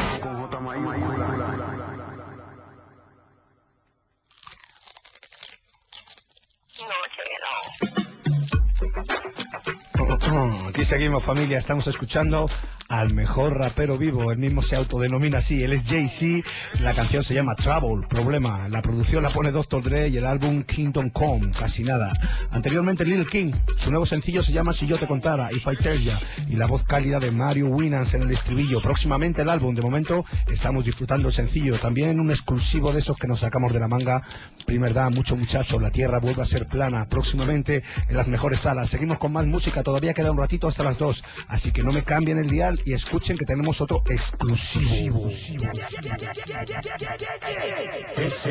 Aquí seguimos, familia, estamos escuchando al mejor rapero vivo, él mismo se autodenomina así, él es Jay-Z, la canción se llama Trouble, Problema, la producción la pone Dr. Dre y el álbum Kingdom Come, casi nada. Anteriormente Lil King, su nuevo sencillo se llama Si Yo Te Contara, If I Tell Ya, y la voz cálida de Mario Winans en el estribillo. Próximamente el álbum, de momento estamos disfrutando el sencillo, también un exclusivo de esos que nos sacamos de la manga. Primer da, mucho muchacho, la tierra vuelve a ser plana, próximamente en las mejores salas. Seguimos con más música, todavía queda un ratito hasta las 2, así que no me cambien el dial y escuchen que tenemos otro exclusivo. Es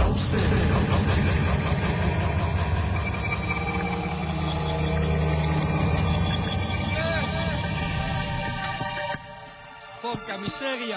Poca miseria.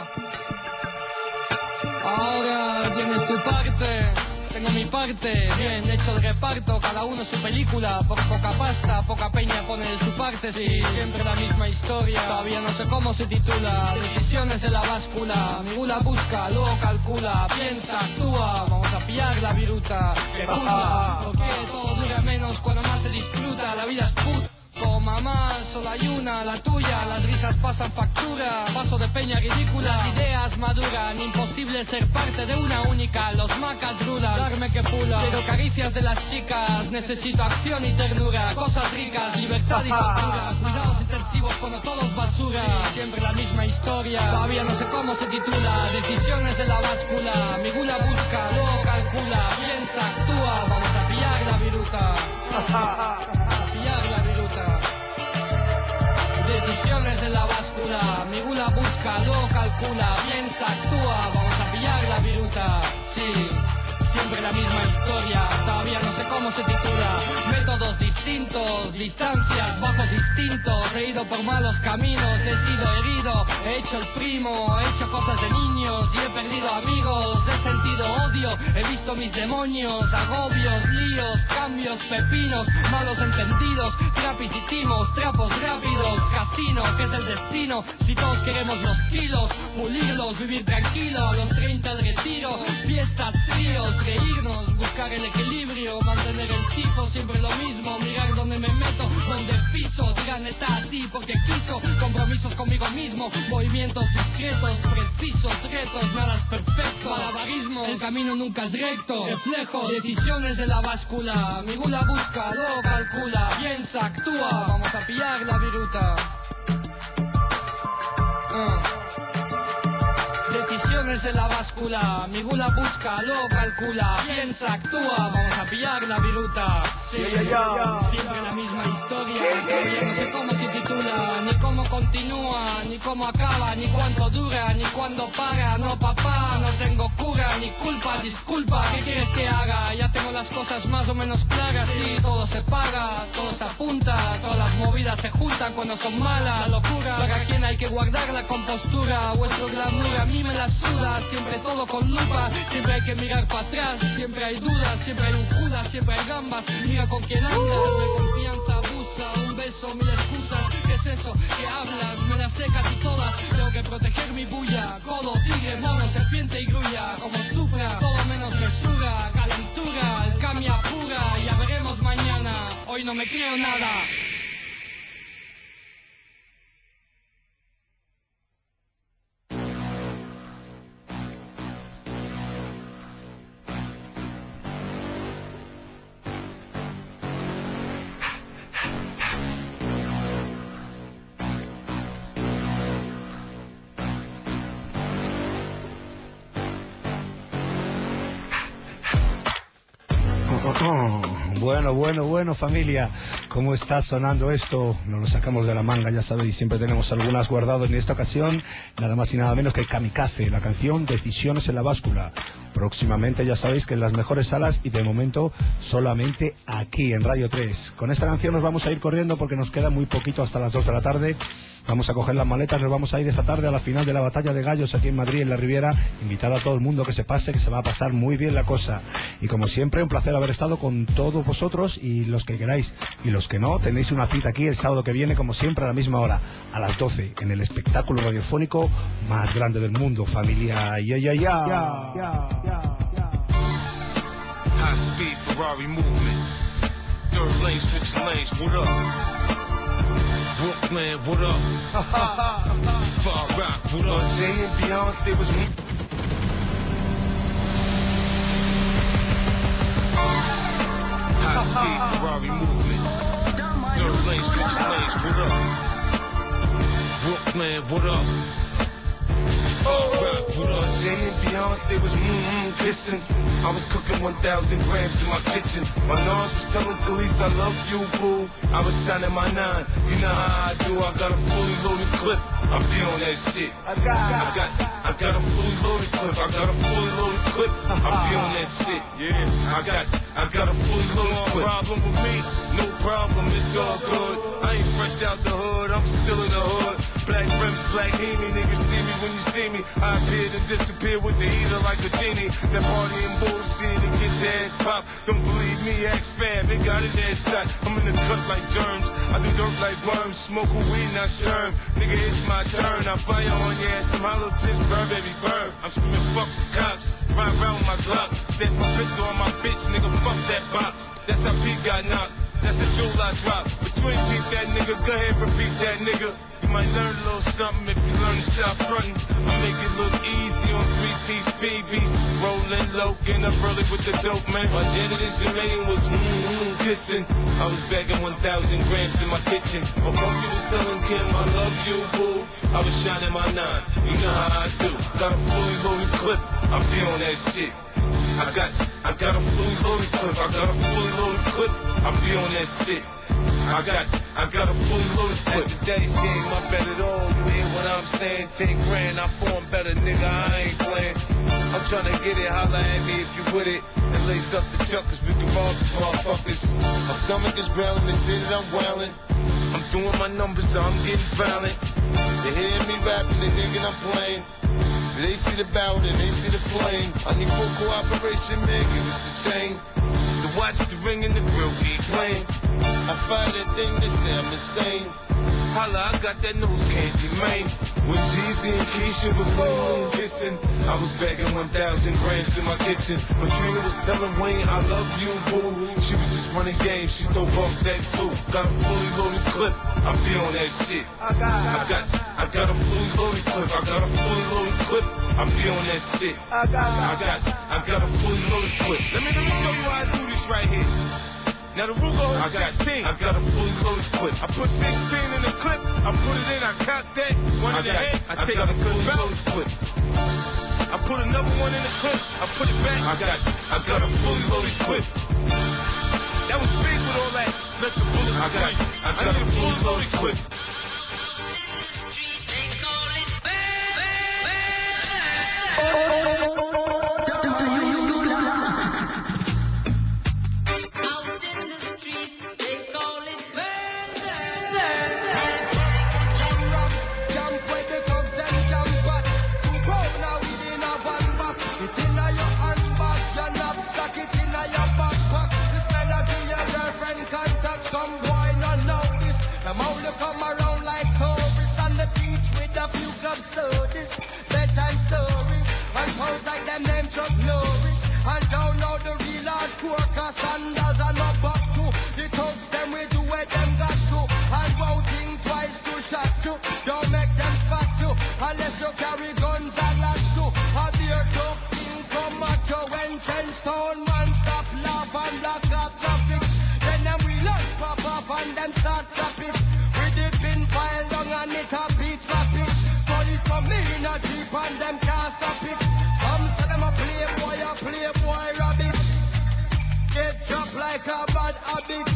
Ahora tienes tu parte. Tengo mi parte, bien hecho el reparto, cada uno su película, por poca pasta, poca peña pone de su parte, sí, siempre la misma historia, todavía no sé cómo se titula, decisiones de la báscula, mi gula busca, luego calcula, piensa, actúa, vamos a pillar la viruta, que puta, porque todo dura menos cuando más se disfruta, la vida es puta. Como mamá, solo hay una, la tuya, las risas pasan factura, paso de peña ridícula, las ideas maduran, imposible ser parte de una única, los macas duran, darme que pula, quiero caricias de las chicas, necesito acción y ternura, cosas ricas, libertad y soltura, cuidados intensivos cuando todos basura, sí, siempre la misma historia, todavía no sé cómo se titula, decisiones de la báscula, mi gula busca, luego calcula, piensa, actúa, vamos a pillar la viruta, a pillar la viruta. Decisiones en la báscula, mi gula busca, luego calcula, piensa, actúa, vamos a pillar la viruta, sí, siempre la misma historia, todavía no sé cómo se titula, métodos distintos, distancias, bajos distancias. instintos, he ido por malos caminos, he sido herido, he hecho el primo, he hecho cosas de niños y he perdido amigos, he sentido odio, he visto mis demonios, agobios, líos, cambios, pepinos, malos entendidos, trapis y timos, trapos rápidos, casino, que es el destino, si todos queremos los kilos, pulirlos, vivir tranquilo, a los 30 el retiro, fiestas, tríos, reírnos, buscar el equilibrio, mantener el tipo, siempre lo mismo, mirar dónde me meto, dónde piso, dirán está así porque quiso, compromisos conmigo mismo, movimientos discretos, precisos, retos, nada es perfecto, malabarismo, el camino nunca es recto, reflejo, decisiones de la báscula, mi gula busca, lo calcula, piensa, actúa, vamos a pillar la viruta. Decisiones de la báscula, mi gula busca, lo calcula, piensa, actúa, vamos a pillar la viruta. Sí, siempre la misma historia, todavía no sé cómo se titula, ni cómo continúa, ni cómo acaba, ni cuánto dura, ni cuándo para. No papá, no tengo cura, ni culpa, disculpa, ¿qué quieres que haga? Ya tengo las cosas más o menos claras, sí, todo se paga, todo se apunta, todas las movidas se juntan cuando son malas, la locura, para quien hay que guardar la compostura, vuestro glamour a mí me la suda, siempre todo con lupa, siempre hay que mirar para atrás, siempre hay dudas, siempre hay un Judas, siempre hay gambas, mira con quién andas, la confianza abusa, un beso, mil excusas, ¿qué es eso? ¿Qué hablas? Me las sé casi todas, tengo que proteger mi bulla, codo, tigre, mono, serpiente y grulla, como supra, todo menos mesura, calentura, alcamia pura, ya veremos mañana, hoy no me creo nada. Bueno, familia, ¿cómo está sonando esto? Nos lo sacamos de la manga, ya sabéis, siempre tenemos algunas guardadas. En esta ocasión, nada más y nada menos que Kamikaze, la canción Decisiones en la báscula. Próximamente ya sabéis que en las mejores salas y de momento solamente aquí en Radio 3. Con esta canción nos vamos a ir corriendo porque nos queda muy poquito hasta las 2 de la tarde. Vamos a coger las maletas, nos vamos a ir esta tarde a la final de la Batalla de Gallos aquí en Madrid, en la Riviera. Invitar a todo el mundo que se pase, que se va a pasar muy bien la cosa. Y como siempre, un placer haber estado con todos vosotros y los que queráis. Y los que no, tenéis una cita aquí el sábado que viene, como siempre, a la misma hora, a las 12, en el espectáculo radiofónico más grande del mundo, familia. High speed Ferrari movement. Third lane, switch lanes, what up? Brooklyn, what up? Far Rock, what up? Jay and Beyonce was me. High speed Ferrari movement. Third lane, switch lanes, what up? Brooklyn, what up? Far Rock, what up? Jay and Beyonce was kissing. I was cooking 1,000 grams in my kitchen. My nose was telling police I love you, boo. I was shining my 9. You know how I do. I got a fully loaded clip. I be on that shit. I got a fully loaded clip. I got a fully loaded clip. I be on that shit. Yeah, I got a fully loaded clip. No problem with me. No problem. It's all good. I ain't fresh out the hood. I'm still in the hood. Black rims, black Heaney, niggas see me when you see me. I appear to disappear with the heater like a genie. That party and bullshit and get your ass popped. Don't believe me, ask Fab, they got his ass shot. I'm in the cut like germs, I do dirt like worms. Smoke a weed, not sherm. Nigga, it's my turn. I fire on your ass, them hollow tips, burn, baby, burn. I'm screaming, fuck the cops, ride around with my Glock. That's my pistol on my bitch, nigga, fuck that box. That's how Pete got knocked, that's a jewel I dropped. But you ain't beat that nigga, go ahead, repeat that nigga. You might learn a little something if you learn to stop frontin'. I make it look easy on 3-piece BBs. Rollin' low, getting up early with the dope, man. My Janet and Jermaine was kissing. I was bagging 1,000 grams in my kitchen. My monkey was telling Kim, I love you, boo. I was shining my 9. You know how I do. Got a fully loaded clip. I be on that shit. I got a fully loaded clip. I got a fully loaded clip. I be on that shit. I got a fully loaded clip. At today's game, I bet it all. You hear what I'm saying? 10 grand, I form better, nigga. I ain't playing. I'm tryna get it, holla at me if you with it. And lace up the chuck, cause we can rob these motherfuckers. My stomach is growling, they say that I'm wailing. I'm doing my numbers, so I'm getting violent. They hear me rapping, they thinking I'm playing. They see the barrel, then they see the flame. I need full cooperation, man, give us the chain. The watch, the ring, and the grill keep playing. I find that thing, they say I'm insane. Holla, I got that nose candy, man. When Jeezy and Keisha was moon kissing, I was bagging 1,000 grams in my kitchen. When Trina was telling Wayne, I love you, boo. She was just running games, she told Buck that too. Got a fully loaded clip, I be on that shit. I got a fully loaded clip, I got a fully loaded clip, I be on that shit. I got a fully loaded clip. Let me show you how I do this right here. Now the Ruger is 16. I got a fully loaded clip. I put 16 in the clip. I put it in. I cock that. One in the head. I take the fully loaded clip. I put another one in the clip. I put it back. I got a fully loaded clip. That was big with all that. Let the bullet. I got a fully loaded clip. Like a bad habit,